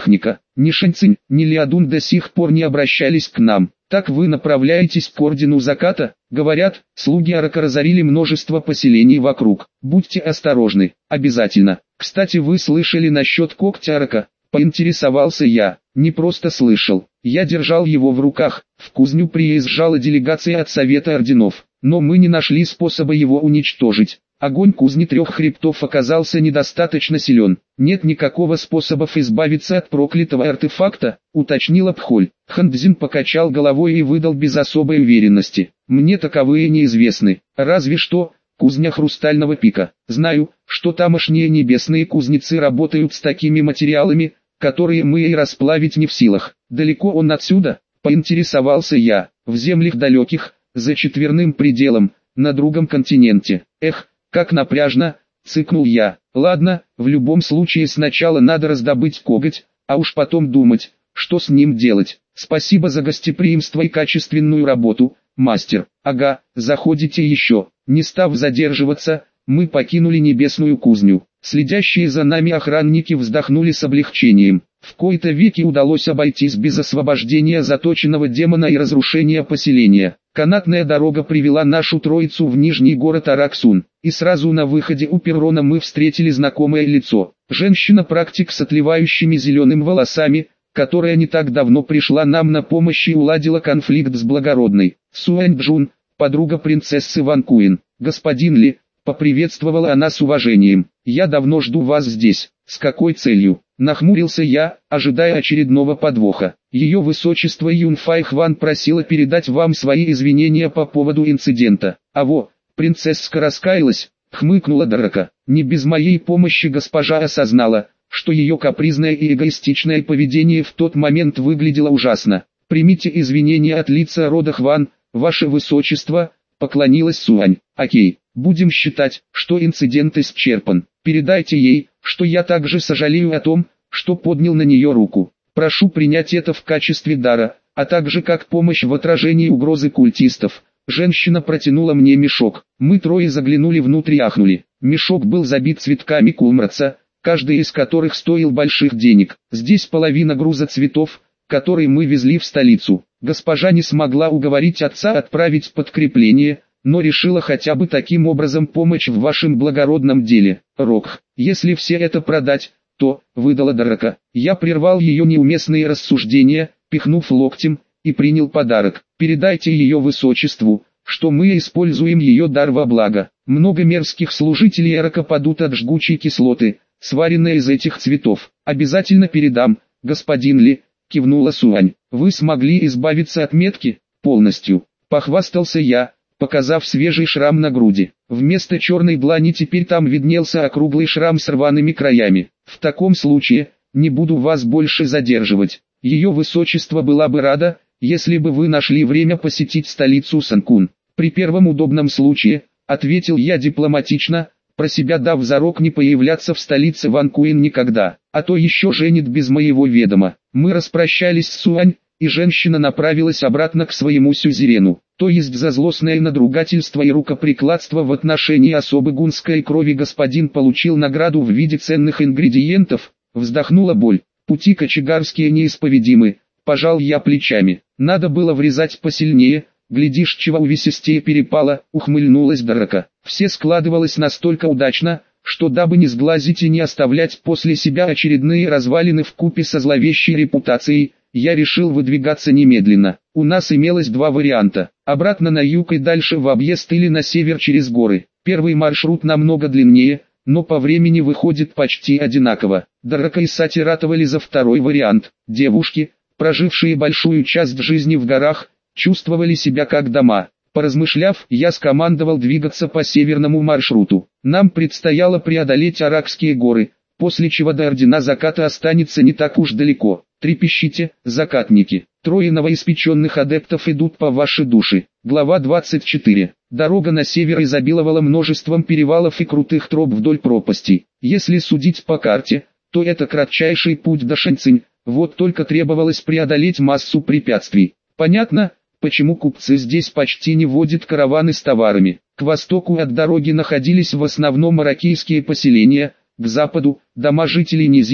Ни Шэньцинь, ни Лиадун до сих пор не обращались к нам. Так вы направляетесь к ордену заката? Говорят, слуги Арака разорили множество поселений вокруг. Будьте осторожны, обязательно. Кстати, вы слышали насчет когтя Арака? Поинтересовался я. Не просто слышал. Я держал его в руках. В кузню приезжала делегация от Совета Орденов. Но мы не нашли способа его уничтожить. Огонь кузни трех хребтов оказался недостаточно силен. Нет никакого способа избавиться от проклятого артефакта, уточнила Пхоль. Хандзин покачал головой и выдал без особой уверенности. Мне таковые неизвестны, разве что кузня Хрустального пика. Знаю, что тамошние небесные кузнецы работают с такими материалами, которые мы и расплавить не в силах. Далеко он отсюда? Поинтересовался я. В землях далеких, за четверным пределом, на другом континенте. Эх, как напряжно, цыкнул я. Ладно, в любом случае сначала надо раздобыть коготь, а уж потом думать, что с ним делать. Спасибо за гостеприимство и качественную работу, мастер. Ага, заходите еще. Не став задерживаться, мы покинули небесную кузню. Следящие за нами охранники вздохнули с облегчением. В кои-то веки удалось обойтись без освобождения заточенного демона и разрушения поселения. Канатная дорога привела нашу троицу в нижний город Араксун, и сразу на выходе у перрона мы встретили знакомое лицо. Женщина-практик с отливающими зеленым волосами, которая не так давно пришла нам на помощь и уладила конфликт с благородной. Суань Джун, подруга принцессы Ван Куин. Господин Ли, поприветствовала она с уважением. Я давно жду вас здесь. С какой целью? Нахмурился я, ожидая очередного подвоха. Ее высочество Юнфай Хван просила передать вам свои извинения по поводу инцидента. А во, принцесска раскаялась, хмыкнула Драка. Не без моей помощи госпожа осознала, что ее капризное и эгоистичное поведение в тот момент выглядело ужасно. Примите извинения от лица рода Хван, ваше высочество, поклонилась Суань. Окей, будем считать, что инцидент исчерпан. Передайте ей, что я также сожалею о том, что поднял на нее руку. Прошу принять это в качестве дара, а также как помощь в отражении угрозы культистов. Женщина протянула мне мешок. Мы трое заглянули внутрь и ахнули. Мешок был забит цветками кумраца, каждый из которых стоил больших денег. Здесь половина груза цветов, который мы везли в столицу. Госпожа не смогла уговорить отца отправить подкрепление, но решила хотя бы таким образом помочь в вашем благородном деле. Рок, если все это продать, то, выдала Драка. Я прервал ее неуместные рассуждения, пихнув локтем, и принял подарок. Передайте ее высочеству, что мы используем ее дар во благо. Много мерзких служителей Эрока падут от жгучей кислоты, сваренной из этих цветов. Обязательно передам, господин Ли, кивнула Суань. Вы смогли избавиться от метки? Полностью. Похвастался я, показав свежий шрам на груди. Вместо черной длани теперь там виднелся округлый шрам с рваными краями. В таком случае, не буду вас больше задерживать. Ее высочество была бы рада, если бы вы нашли время посетить столицу Санкун. При первом удобном случае, ответил я дипломатично, про себя дав зарок не появляться в столице Ван Куин никогда, а то еще женит без моего ведома. Мы распрощались с Суань, и женщина направилась обратно к своему сюзерену, то есть за злостное надругательство и рукоприкладство в отношении особы гунской крови господин получил награду в виде ценных ингредиентов, вздохнула боль. Пути кочегарские неисповедимы, пожал я плечами. Надо было врезать посильнее, глядишь, чего увесистее перепало, ухмыльнулась Драка. Все складывалось настолько удачно, что дабы не сглазить и не оставлять после себя очередные развалины вкупе со зловещей репутацией, я решил выдвигаться немедленно. У нас имелось два варианта: обратно на юг и дальше в объезд или на север через горы. Первый маршрут намного длиннее, но по времени выходит почти одинаково. Драка и Сати ратовали за второй вариант. Девушки, прожившие большую часть жизни в горах, чувствовали себя как дома. Поразмышляв, я скомандовал двигаться по северному маршруту. Нам предстояло преодолеть Аракские горы, после чего до Ордена Заката останется не так уж далеко. Трепещите, закатники, трое новоиспеченных адептов идут по вашей душе. Глава двадцать четыре. Дорога на север изобиловала множеством перевалов и крутых троп вдоль пропастей. Если судить по карте, то это кратчайший путь до Шэньцинь, вот только требовалось преодолеть массу препятствий. Понятно, почему купцы здесь почти не водят караваны с товарами. К востоку от дороги находились в основном аракийские поселения, к западу – дома жителей низин,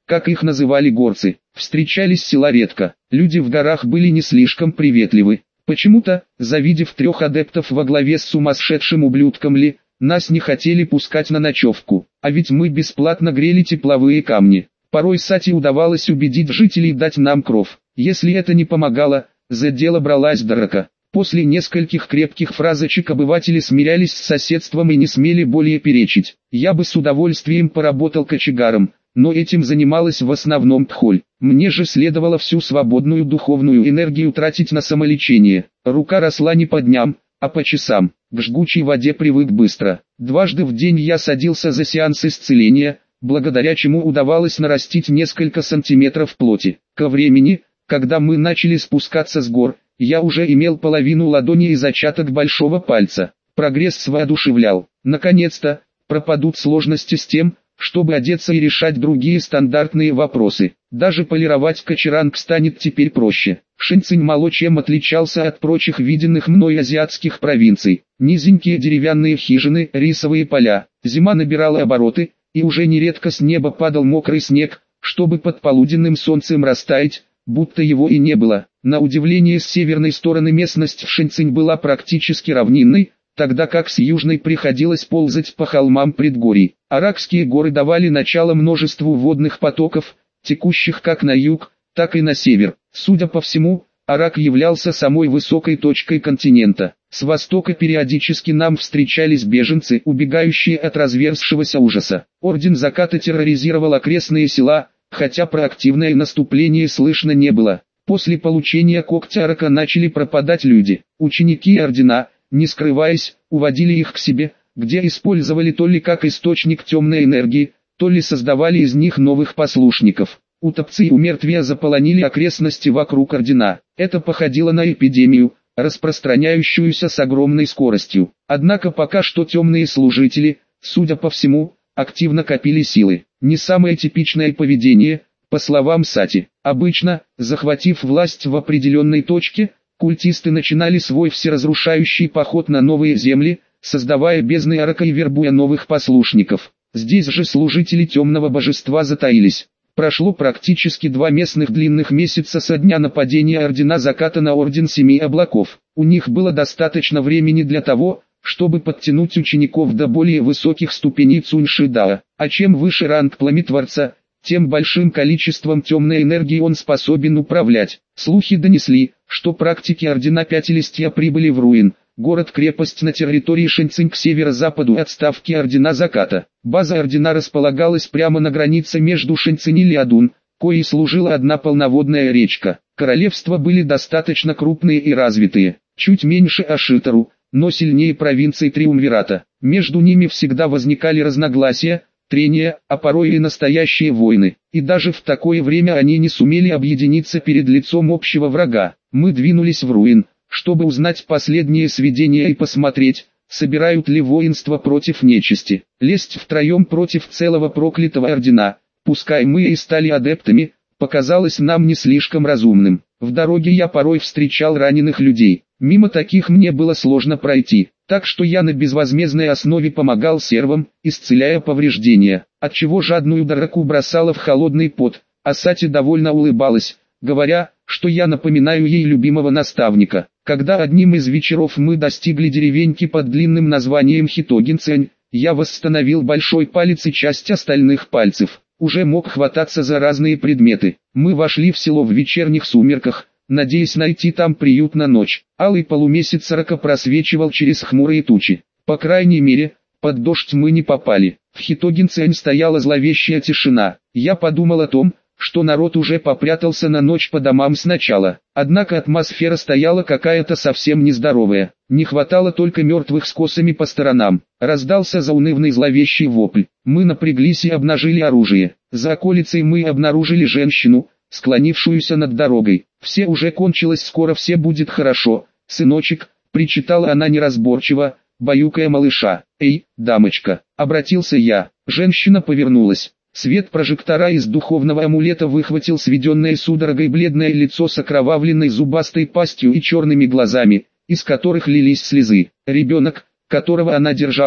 как их называли горцы, встречались села редко. Люди в горах были не слишком приветливы. Почему-то, завидев трех адептов во главе с сумасшедшим ублюдком Ли, нас не хотели пускать на ночевку, а ведь мы бесплатно грели тепловые камни. Порой Сати удавалось убедить жителей дать нам кров. Если это не помогало, за дело бралась Дарака. После нескольких крепких фразочек обыватели смирялись с соседством и не смели более перечить. Я бы с удовольствием поработал кочегаром, но этим занималась в основном Тхоль. Мне же следовало всю свободную духовную энергию тратить на самолечение. Рука росла не по дням, а по часам. К жгучей воде привык быстро. Дважды в день я садился за сеанс исцеления, благодаря чему удавалось нарастить несколько сантиметров плоти. Ко времени, когда мы начали спускаться с гор, я уже имел половину ладони и зачаток большого пальца. Прогресс воодушевлял. Наконец-то, пропадут сложности с тем, чтобы одеться и решать другие стандартные вопросы. Даже полировать кочеранг станет теперь проще. Шэньцинь мало чем отличался от прочих виденных мной азиатских провинций. Низенькие деревянные хижины, рисовые поля. Зима набирала обороты, и уже нередко с неба падал мокрый снег, чтобы под полуденным солнцем растаять, будто его и не было. На удивление, с северной стороны местность в Шэньцинь была практически равнинной, тогда как с южной приходилось ползать по холмам предгорий. Аракские горы давали начало множеству водных потоков, текущих как на юг, так и на север. Судя по всему, Арак являлся самой высокой точкой континента. С востока периодически нам встречались беженцы, убегающие от разверзшегося ужаса. Орден Заката терроризировал окрестные села, хотя про активное наступление слышно не было. После получения когтя Арака начали пропадать люди. Ученики ордена, не скрываясь, уводили их к себе, где использовали то ли как источник темной энергии, то ли создавали из них новых послушников. Утопцы и умертвия заполонили окрестности вокруг ордена. Это походило на эпидемию, распространяющуюся с огромной скоростью. Однако пока что темные служители, судя по всему, активно копили силы. Не самое типичное поведение, по словам Сати. Обычно, захватив власть в определенной точке, культисты начинали свой всеразрушающий поход на новые земли, создавая бездны Арака и вербуя новых послушников. Здесь же служители темного божества затаились. Прошло практически два местных длинных месяца со дня нападения Ордена Заката на Орден Семи Облаков. У них было достаточно времени для того, чтобы подтянуть учеников до более высоких ступеней Цуньши-Дао. А чем выше ранг Пламетворца, тем большим количеством темной энергии он способен управлять. Слухи донесли, что практики Ордена Пятилистья прибыли в Руин, город-крепость на территории Шэньцинь к северо-западу от ставки Ордена Заката. База Ордена располагалась прямо на границе между Шэньцинь и Лиадун, коей служила одна полноводная речка. Королевства были достаточно крупные и развитые, чуть меньше Ашитару, но сильнее провинций Триумвирата. Между ними всегда возникали разногласия, трения, а порой и настоящие войны. И даже в такое время они не сумели объединиться перед лицом общего врага. Мы двинулись в Руин, чтобы узнать последние сведения и посмотреть, собирают ли воинство против нечисти. Лезть втроем против целого проклятого ордена, пускай мы и стали адептами, показалось нам не слишком разумным. В дороге я порой встречал раненых людей. Мимо таких мне было сложно пройти, так что я на безвозмездной основе помогал сервам, исцеляя повреждения, отчего жадную Дараку бросала в холодный пот, а Сати довольно улыбалась, говоря, что я напоминаю ей любимого наставника. Когда одним из вечеров мы достигли деревеньки под длинным названием Хитогинцэнь, я восстановил большой палец и часть остальных пальцев, уже мог хвататься за разные предметы. Мы вошли в село в вечерних сумерках, надеясь найти там приют на ночь. Алый полумесяц Арака просвечивал через хмурые тучи. По крайней мере, под дождь мы не попали. В Хитогинцэнь стояла зловещая тишина. Я подумал о том, что народ уже попрятался на ночь по домам сначала. Однако атмосфера стояла какая-то совсем нездоровая. Не хватало только мертвых с косами по сторонам. Раздался заунывный зловещий вопль. Мы напряглись и обнажили оружие. За околицей мы обнаружили женщину, склонившуюся над дорогой. «Все уже кончилось, скоро все будет хорошо, сыночек», — причитала она неразборчиво, баюкая малыша. «Эй, дамочка», — обратился я. Женщина повернулась. Свет прожектора из духовного амулета выхватил сведенное судорогой бледное лицо с окровавленной зубастой пастью и черными глазами, из которых лились слезы. Ребенок, которого она держала,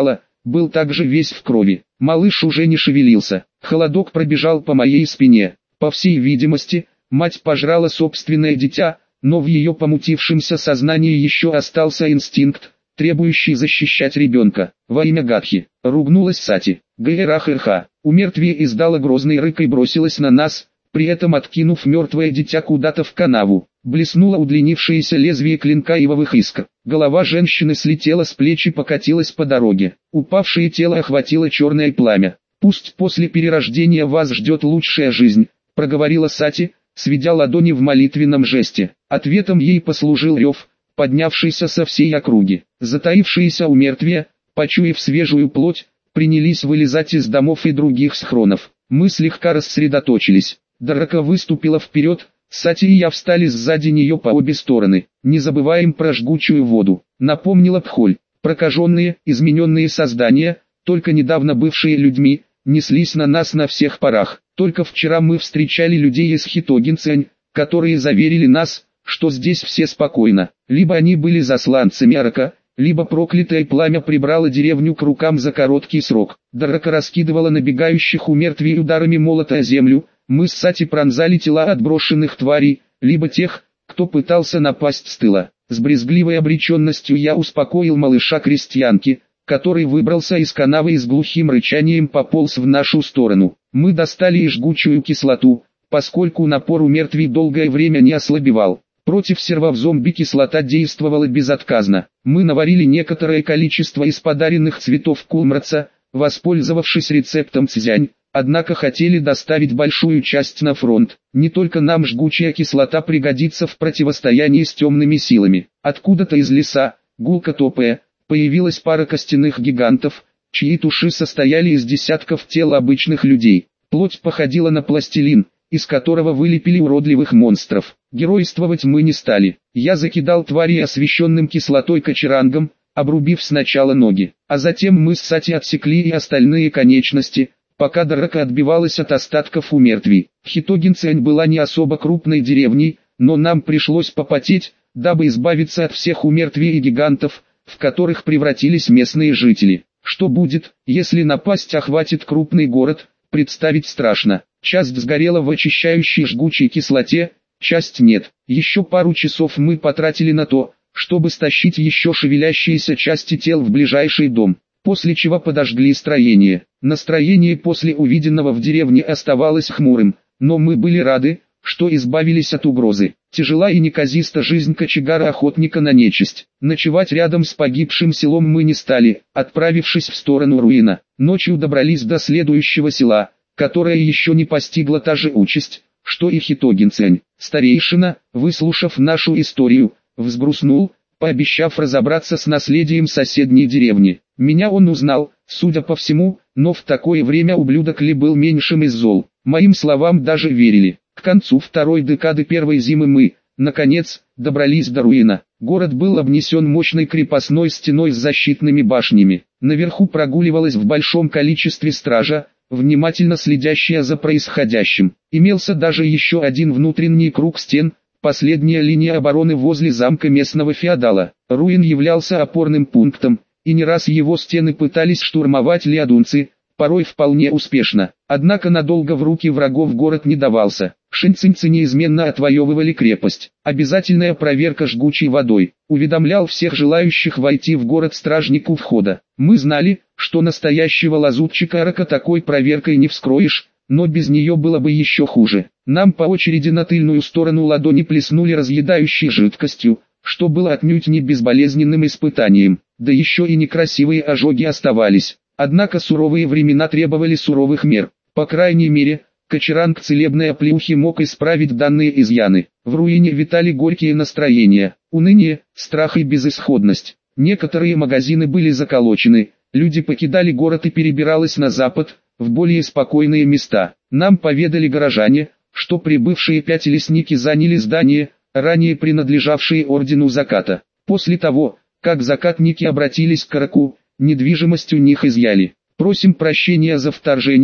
был также весь в крови. Малыш уже не шевелился. Холодок пробежал по моей спине. По всей видимости, мать пожрала собственное дитя, но в ее помутившемся сознании еще остался инстинкт, требующий защищать ребенка. Во имя Гадхи, ругнулась Сати. Гайрах-ирха. У мертвия издала грозный рык и бросилась на нас, при этом откинув мертвое дитя куда-то в канаву. Блеснуло удлинившееся лезвие клинка ивовых искр. Голова женщины слетела с плеч и покатилась по дороге. Упавшее тело охватило черное пламя. «Пусть после перерождения вас ждет лучшая жизнь», — проговорила Сати, сведя ладони в молитвенном жесте. Ответом ей послужил рев, поднявшийся со всей округи. Затаившиеся у мертвия, почуяв свежую плоть, принялись вылезать из домов и других схронов. Мы слегка рассредоточились. Дарака выступила вперед, Сати и я встали сзади нее по обе стороны. «Не забываем про жгучую воду», — напомнила Пхоль. Прокаженные, измененные создания, только недавно бывшие людьми, неслись на нас на всех парах. Только вчера мы встречали людей из Хитогинцань, которые заверили нас, что здесь все спокойно. Либо они были засланцами Арака, либо проклятое пламя прибрало деревню к рукам за короткий срок. Дарака раскидывала набегающих у мертвей ударами молота о землю. Мы с Сати пронзали тела отброшенных тварей, либо тех, кто пытался напасть с тыла. С брезгливой обреченностью я успокоил малыша крестьянки, который выбрался из канавы и с глухим рычанием пополз в нашу сторону. Мы достали и жгучую кислоту, поскольку напор у мертвей долгое время не ослабевал. Против сервов-зомби кислота действовала безотказно. Мы наварили некоторое количество из подаренных цветов кумраца, воспользовавшись рецептом цзянь. Однако хотели доставить большую часть на фронт. Не только нам жгучая кислота пригодится в противостоянии с темными силами. Откуда-то из леса, гулко топая, появилась пара костяных гигантов, чьи туши состояли из десятков тел обычных людей. Плоть походила на пластилин, из которого вылепили уродливых монстров. Геройствовать мы не стали. Я закидал твари освещенным кислотой кочерангом, обрубив сначала ноги, а затем мы с Сати отсекли и остальные конечности, пока Дарака отбивалась от остатков у мертвей. Хитогинцань была не особо крупной деревней, но нам пришлось попотеть, дабы избавиться от всех умертвий и гигантов, в которых превратились местные жители. Что будет, если напасть охватит крупный город, представить страшно. Часть сгорела в очищающей жгучей кислоте, часть нет. Еще пару часов мы потратили на то, чтобы стащить еще шевелящиеся части тел в ближайший дом, после чего подожгли строение. Настроение после увиденного в деревне оставалось хмурым, но мы были рады, что избавились от угрозы. Тяжела и неказиста жизнь кочегара-охотника на нечисть. Ночевать рядом с погибшим селом мы не стали, отправившись в сторону руина. Ночью добрались до следующего села, которое еще не постигла та же участь, что и Хитогинцань. Старейшина, выслушав нашу историю, взгрустнул, пообещав разобраться с наследием соседней деревни. Меня он узнал, судя по всему, но в такое время ублюдок Ли был меньшим из зол. Моим словам даже верили. К концу второй декады первой зимы мы, наконец, добрались до руина. Город был обнесен мощной крепостной стеной с защитными башнями. Наверху прогуливалась в большом количестве стража, внимательно следящая за происходящим. Имелся даже еще один внутренний круг стен, последняя линия обороны возле замка местного феодала. Руин являлся опорным пунктом, и не раз его стены пытались штурмовать лиадунцы, порой вполне успешно. Однако надолго в руки врагов город не давался. Шинцинцы неизменно отвоевывали крепость. Обязательная проверка жгучей водой. Уведомлял всех желающих войти в город стражник у входа. Мы знали, что настоящего лазутчика Арака такой проверкой не вскроешь, но без нее было бы еще хуже. Нам по очереди на тыльную сторону ладони плеснули разъедающей жидкостью, что было отнюдь не безболезненным испытанием. Да еще и некрасивые ожоги оставались. Однако суровые времена требовали суровых мер. По крайней мере, Кочеранг целебной оплеухи мог исправить данные изъяны. В руине витали горькие настроения, уныние, страх и безысходность. Некоторые магазины были заколочены, люди покидали город и перебирались на запад, в более спокойные места. Нам поведали горожане, что прибывшие пять лесники заняли здания, ранее принадлежавшие ордену Заката. После того, как закатники обратились к Араку, недвижимость у них изъяли. Просим прощения за вторжение,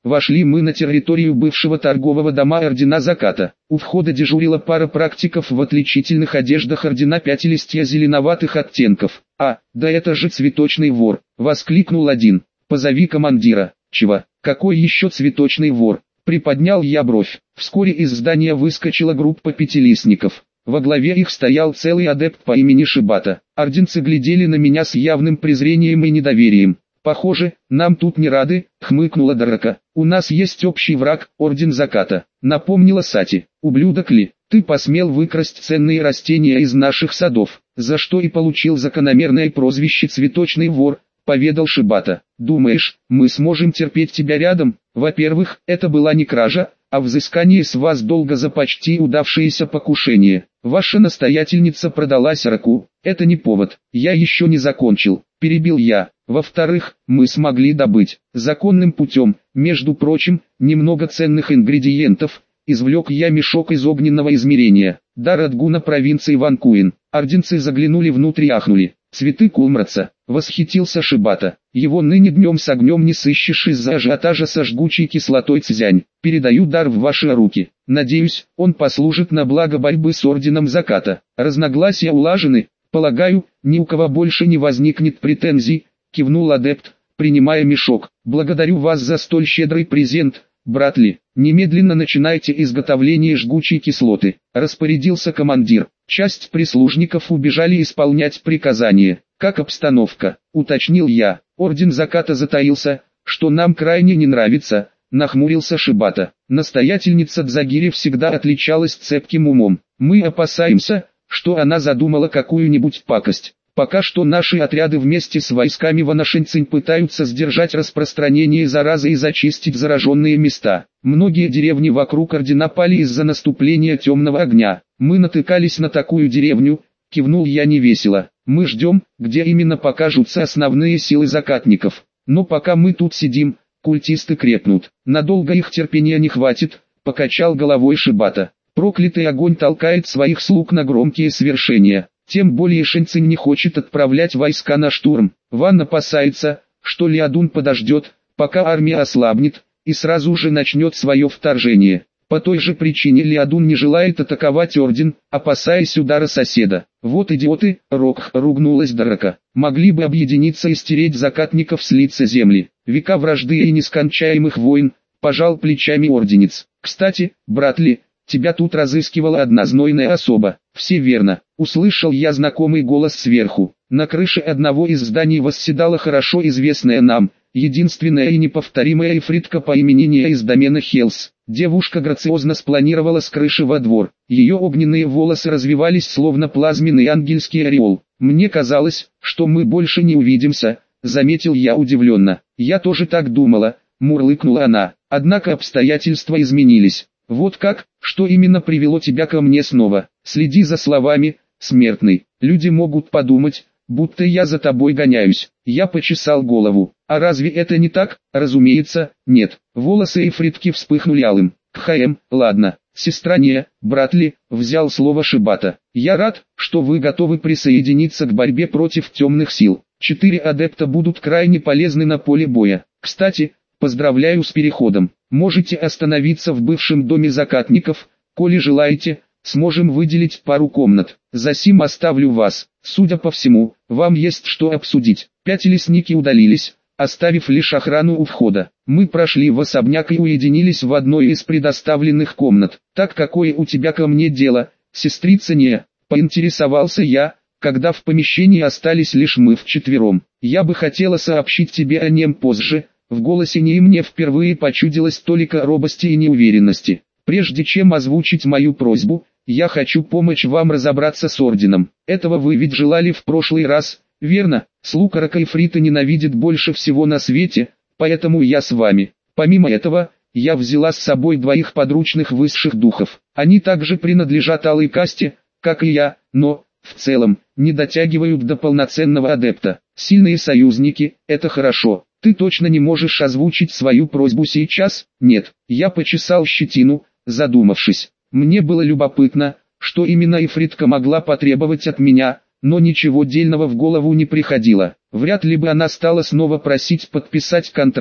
Вошли мы на территорию бывшего торгового дома Ордена Заката. У входа дежурила пара практиков в отличительных одеждах Ордена Пятилистья зеленоватых оттенков. «А, да это же цветочный вор!» — воскликнул один. «Позови командира». «Чего? Какой еще цветочный вор?» — приподнял я бровь. Вскоре из здания выскочила группа пятилистников. Во главе их стоял целый адепт по имени Шибата. Орденцы глядели на меня с явным презрением и недоверием. «Похоже, нам тут не рады», — хмыкнула Дарака. «У нас есть общий враг, Орден Заката», — напомнила Сати. «Ублюдок ли, ты посмел выкрасть ценные растения из наших садов, за что и получил закономерное прозвище «Цветочный вор», — поведал Шибата. «Думаешь, мы сможем терпеть тебя рядом? Во-первых, это была не кража, а взыскание с вас долга за почти удавшееся покушение. Ваша настоятельница продала сороку, это не повод». «Я еще не закончил», — перебил я. «Во-вторых, мы смогли добыть, законным путем, между прочим, немного ценных ингредиентов». Извлек я мешок из огненного измерения. Дар от гуна провинции Ванкуин. Орденцы заглянули внутрь и ахнули. «Цветы кулмраца», — восхитился Шибата. «Его ныне днем с огнем не сыщешь из-за ажиотажа со жгучей кислотой цзянь. Передаю дар в ваши руки. Надеюсь, он послужит на благо борьбы с Орденом Заката. Разногласия улажены, полагаю, ни у кого больше не возникнет претензий», — кивнул адепт, принимая мешок. «Благодарю вас за столь щедрый презент, Братли. Немедленно начинайте изготовление жгучей кислоты», — распорядился командир. Часть прислужников убежали исполнять приказания. «Как обстановка?» — уточнил я. «Орден Заката затаился, что нам крайне не нравится», — нахмурился Шибата. Настоятельница Дзагири всегда отличалась цепким умом. «Мы опасаемся, что она задумала какую-нибудь пакость. Пока что наши отряды вместе с войсками Ванашинцинь пытаются сдержать распространение заразы и зачистить зараженные места. Многие деревни вокруг Ордена пали из-за наступления темного огня. Мы натыкались на такую деревню», — кивнул я невесело. «Мы ждем, где именно покажутся основные силы закатников. Но пока мы тут сидим, культисты крепнут. Надолго их терпения не хватит», — покачал головой Шибата. «Проклятый огонь толкает своих слуг на громкие свершения. Тем более Шэньцинь не хочет отправлять войска на штурм. Ван опасается, что Лиадун подождет, пока армия ослабнет, и сразу же начнет свое вторжение. По той же причине Лиадун не желает атаковать Орден, опасаясь удара соседа. Вот идиоты», — Рок, ругнулась Дарака. «Могли бы объединиться и стереть закатников с лица земли. Века вражды и нескончаемых войн», — пожал плечами орденец. «Кстати, Братли, тебя тут разыскивала одна знойная особа». «Все верно», — услышал я знакомый голос сверху. На крыше одного из зданий восседала хорошо известная нам, единственная и неповторимая эфритка по имени Ния из домена Хелс. Девушка грациозно спланировала с крыши во двор. Ее огненные волосы развивались словно плазменный ангельский ореол. «Мне казалось, что мы больше не увидимся», — заметил я удивленно. «Я тоже так думала», — мурлыкнула она. «Однако обстоятельства изменились». «Вот как? Что именно привело тебя ко мне снова? Следи за словами, смертный. Люди могут подумать, будто я за тобой гоняюсь». Я почесал голову. «А разве это не так?» «Разумеется, нет». Волосы эфритки вспыхнули алым. «Кхм, ладно. Сестра Ния, Братли», — взял слово Шибата. «Я рад, что вы готовы присоединиться к борьбе против темных сил. Четыре адепта будут крайне полезны на поле боя. Кстати, поздравляю с переходом. Можете остановиться в бывшем доме закатников, коли желаете, сможем выделить пару комнат. Засим оставлю вас. Судя по всему, вам есть что обсудить». Пятилистники удалились, оставив лишь охрану у входа. Мы прошли в особняк и уединились в одной из предоставленных комнат. «Так какое у тебя ко мне дело, сестрица Ния?» — поинтересовался я, когда в помещении остались лишь мы вчетвером. «Я бы хотела сообщить тебе о нем позже». В голосе Нии мне впервые почудилась толика робости и неуверенности. «Прежде чем озвучить мою просьбу, я хочу помочь вам разобраться с Орденом. Этого вы ведь желали в прошлый раз, верно? Слуг Аракаэфрита ненавидит больше всего на свете, поэтому я с вами. Помимо этого, я взяла с собой двоих подручных высших духов. Они также принадлежат алой касте, как и я, но, в целом, не дотягивают до полноценного адепта. Сильные союзники – это хорошо. Ты точно не можешь озвучить свою просьбу сейчас?» «Нет». Я почесал щетину, задумавшись. Мне было любопытно, что именно эфритка могла потребовать от меня, но ничего дельного в голову не приходило. Вряд ли бы она стала снова просить подписать контракт,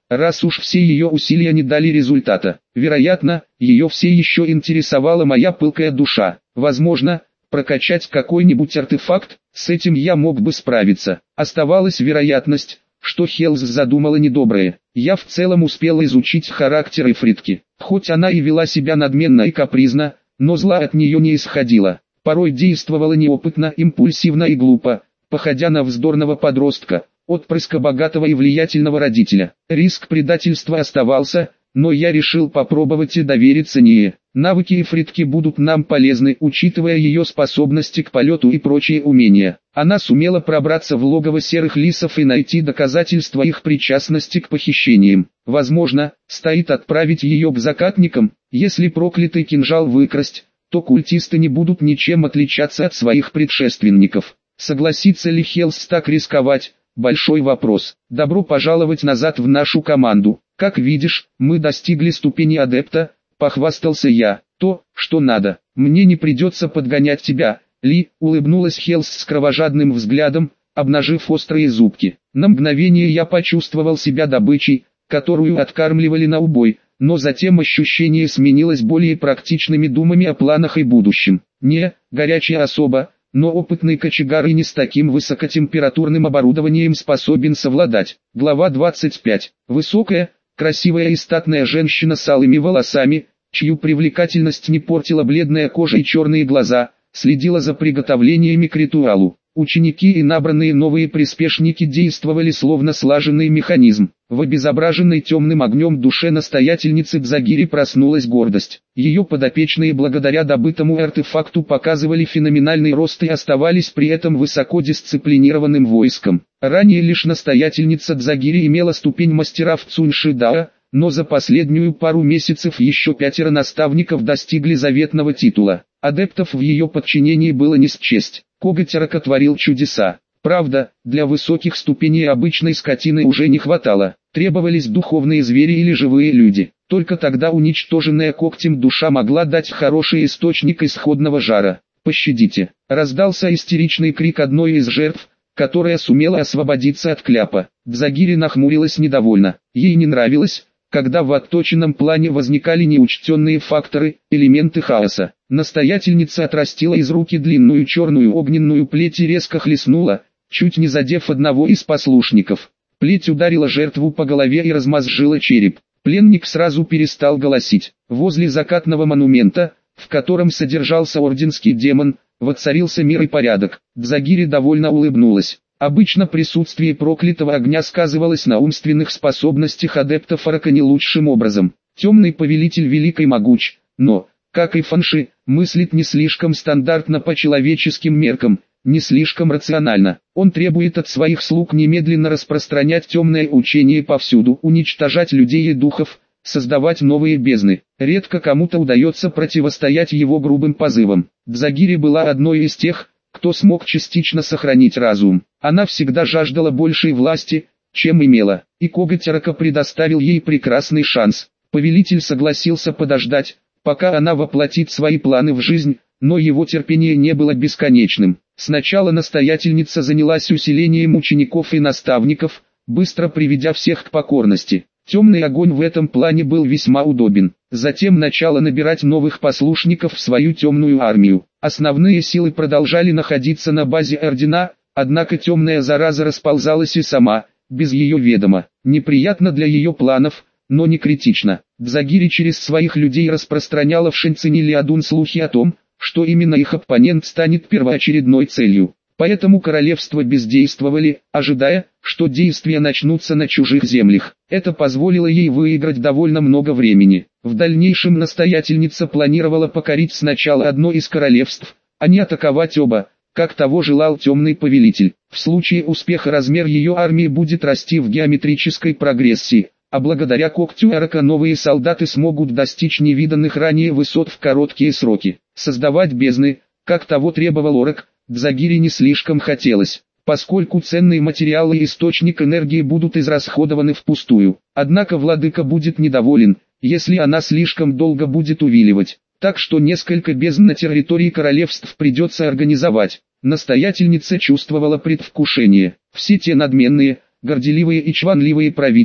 раз уж все ее усилия не дали результата. Вероятно, ее все еще интересовала моя пылкая душа. Возможно, прокачать какой-нибудь артефакт, с этим я мог бы справиться. Оставалась вероятность, что Хелс задумала недоброе. Я в целом успел изучить характер Ифритки. Хоть она и вела себя надменно и капризно, но зла от нее не исходило. Порой действовала неопытно, импульсивно и глупо, походя на вздорного подростка, отпрыска богатого и влиятельного родителя. Риск предательства оставался, но я решил попробовать и довериться Нее. Навыки Ифритки будут нам полезны, учитывая ее способности к полету и прочие умения. Она сумела пробраться в логово серых лисов и найти доказательства их причастности к похищениям. Возможно, стоит отправить ее к закатникам. Если проклятый кинжал выкрасть, то культисты не будут ничем отличаться от своих предшественников. Согласится ли Хелс так рисковать? Большой вопрос. Добро пожаловать назад в нашу команду. Как видишь, мы достигли ступени адепта, похвастался я. То, что надо. Мне не придется подгонять тебя, Ли, улыбнулась Хелс с кровожадным взглядом, обнажив острые зубки. На мгновение я почувствовал себя добычей, которую откармливали на убой, но затем ощущение сменилось более практичными думами о планах и будущем. Не, горячая особа, но опытный кочегар и не с таким высокотемпературным оборудованием способен совладать. Глава двадцать пять. Высокая, красивая и статная женщина с алыми волосами, чью привлекательность не портила бледная кожа и черные глаза, следила за приготовлениями к ритуалу. Ученики и набранные новые приспешники действовали словно слаженный механизм. В обезображенной темным огнем душе настоятельницы Дзагири проснулась гордость. Ее подопечные благодаря добытому артефакту показывали феноменальный рост и оставались при этом высоко дисциплинированным войском. Ранее лишь настоятельница Дзагири имела ступень мастера в Цуньшидаа, но за последнюю пару месяцев еще пятеро наставников достигли заветного титула. Адептов в ее подчинении было не счесть. Коготь Арака творил чудеса. Правда, для высоких ступеней обычной скотины уже не хватало. Требовались духовные звери или живые люди. Только тогда уничтоженная когтем душа могла дать хороший источник исходного жара. «Пощадите!» — раздался истеричный крик одной из жертв, которая сумела освободиться от кляпа. Дзагири нахмурилась недовольно. Ей не нравилось, когда в отточенном плане возникали неучтенные факторы, элементы хаоса. Настоятельница отрастила из руки длинную черную огненную плеть и резко хлестнула, чуть не задев одного из послушников. Плеть ударила жертву по голове и размозжила череп. Пленник сразу перестал голосить. Возле закатного монумента, в котором содержался орденский демон, воцарился мир и порядок. Дзагири довольно улыбнулась. Обычно присутствие проклятого огня сказывалось на умственных способностях адептов Арака не лучшим образом. Темный повелитель велик и могуч, но, как и Фанши, мыслит не слишком стандартно по человеческим меркам, не слишком рационально. Он требует от своих слуг немедленно распространять темное учение повсюду, уничтожать людей и духов, создавать новые бездны. Редко кому-то удается противостоять его грубым позывам. Дзагири была одной из тех, кто смог частично сохранить разум. Она всегда жаждала большей власти, чем имела, и коготь Арака предоставил ей прекрасный шанс. Повелитель согласился подождать, пока она воплотит свои планы в жизнь, но его терпение не было бесконечным. Сначала настоятельница занялась усилением учеников и наставников, быстро приведя всех к покорности. Темный огонь в этом плане был весьма удобен. Затем начала набирать новых послушников в свою темную армию. Основные силы продолжали находиться на базе Ордена, однако темная зараза расползалась и сама, без ее ведома. Неприятно для ее планов, но не критично. Дзагири через своих людей распространяла в Шинцинь-Лиадун слухи о том, что именно их оппонент станет первоочередной целью. Поэтому королевства бездействовали, ожидая, что действия начнутся на чужих землях. Это позволило ей выиграть довольно много времени. В дальнейшем настоятельница планировала покорить сначала одно из королевств, а не атаковать оба, как того желал темный повелитель. В случае успеха размер ее армии будет расти в геометрической прогрессии, а благодаря когтю Арака новые солдаты смогут достичь невиданных ранее высот в короткие сроки. Создавать бездны, как того требовал Орак, Дзагири не слишком хотелось, поскольку ценные материалы и источник энергии будут израсходованы впустую. Однако владыка будет недоволен, если она слишком долго будет увиливать, так что несколько бездн на территории королевств придется организовать. Настоятельница чувствовала предвкушение. Все те надменные, горделивые и чванливые правители,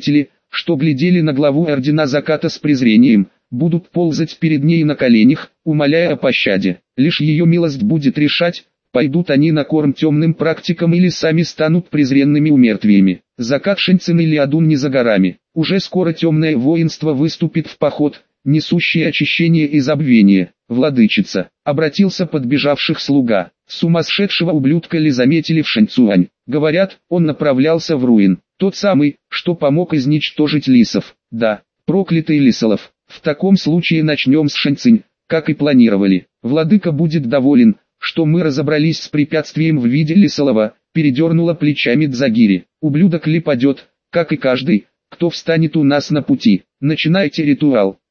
что глядели на главу ордена заката с презрением, будут ползать перед ней на коленях, умоляя о пощаде. Лишь ее милость будет решать, пойдут они на корм темным практикам или сами станут презренными умертвиями. Закат Шэньцин или Адун не за горами. Уже скоро темное воинство выступит в поход, несущее очищение и забвение. Владычица, обратился подбежавших слуга. Сумасшедшего ублюдка ли заметили в Шэньцюань? Говорят, он направлялся в руин. Тот самый, что помог изничтожить лисов. Да, проклятый Лисолов. В таком случае начнем с Шэньцинь, как и планировали. Владыка будет доволен, что мы разобрались с препятствием в виде Лисолова, передернула плечами Дзагири. Ублюдок ли падет, как и каждый, кто встанет у нас на пути. Начинайте ритуал.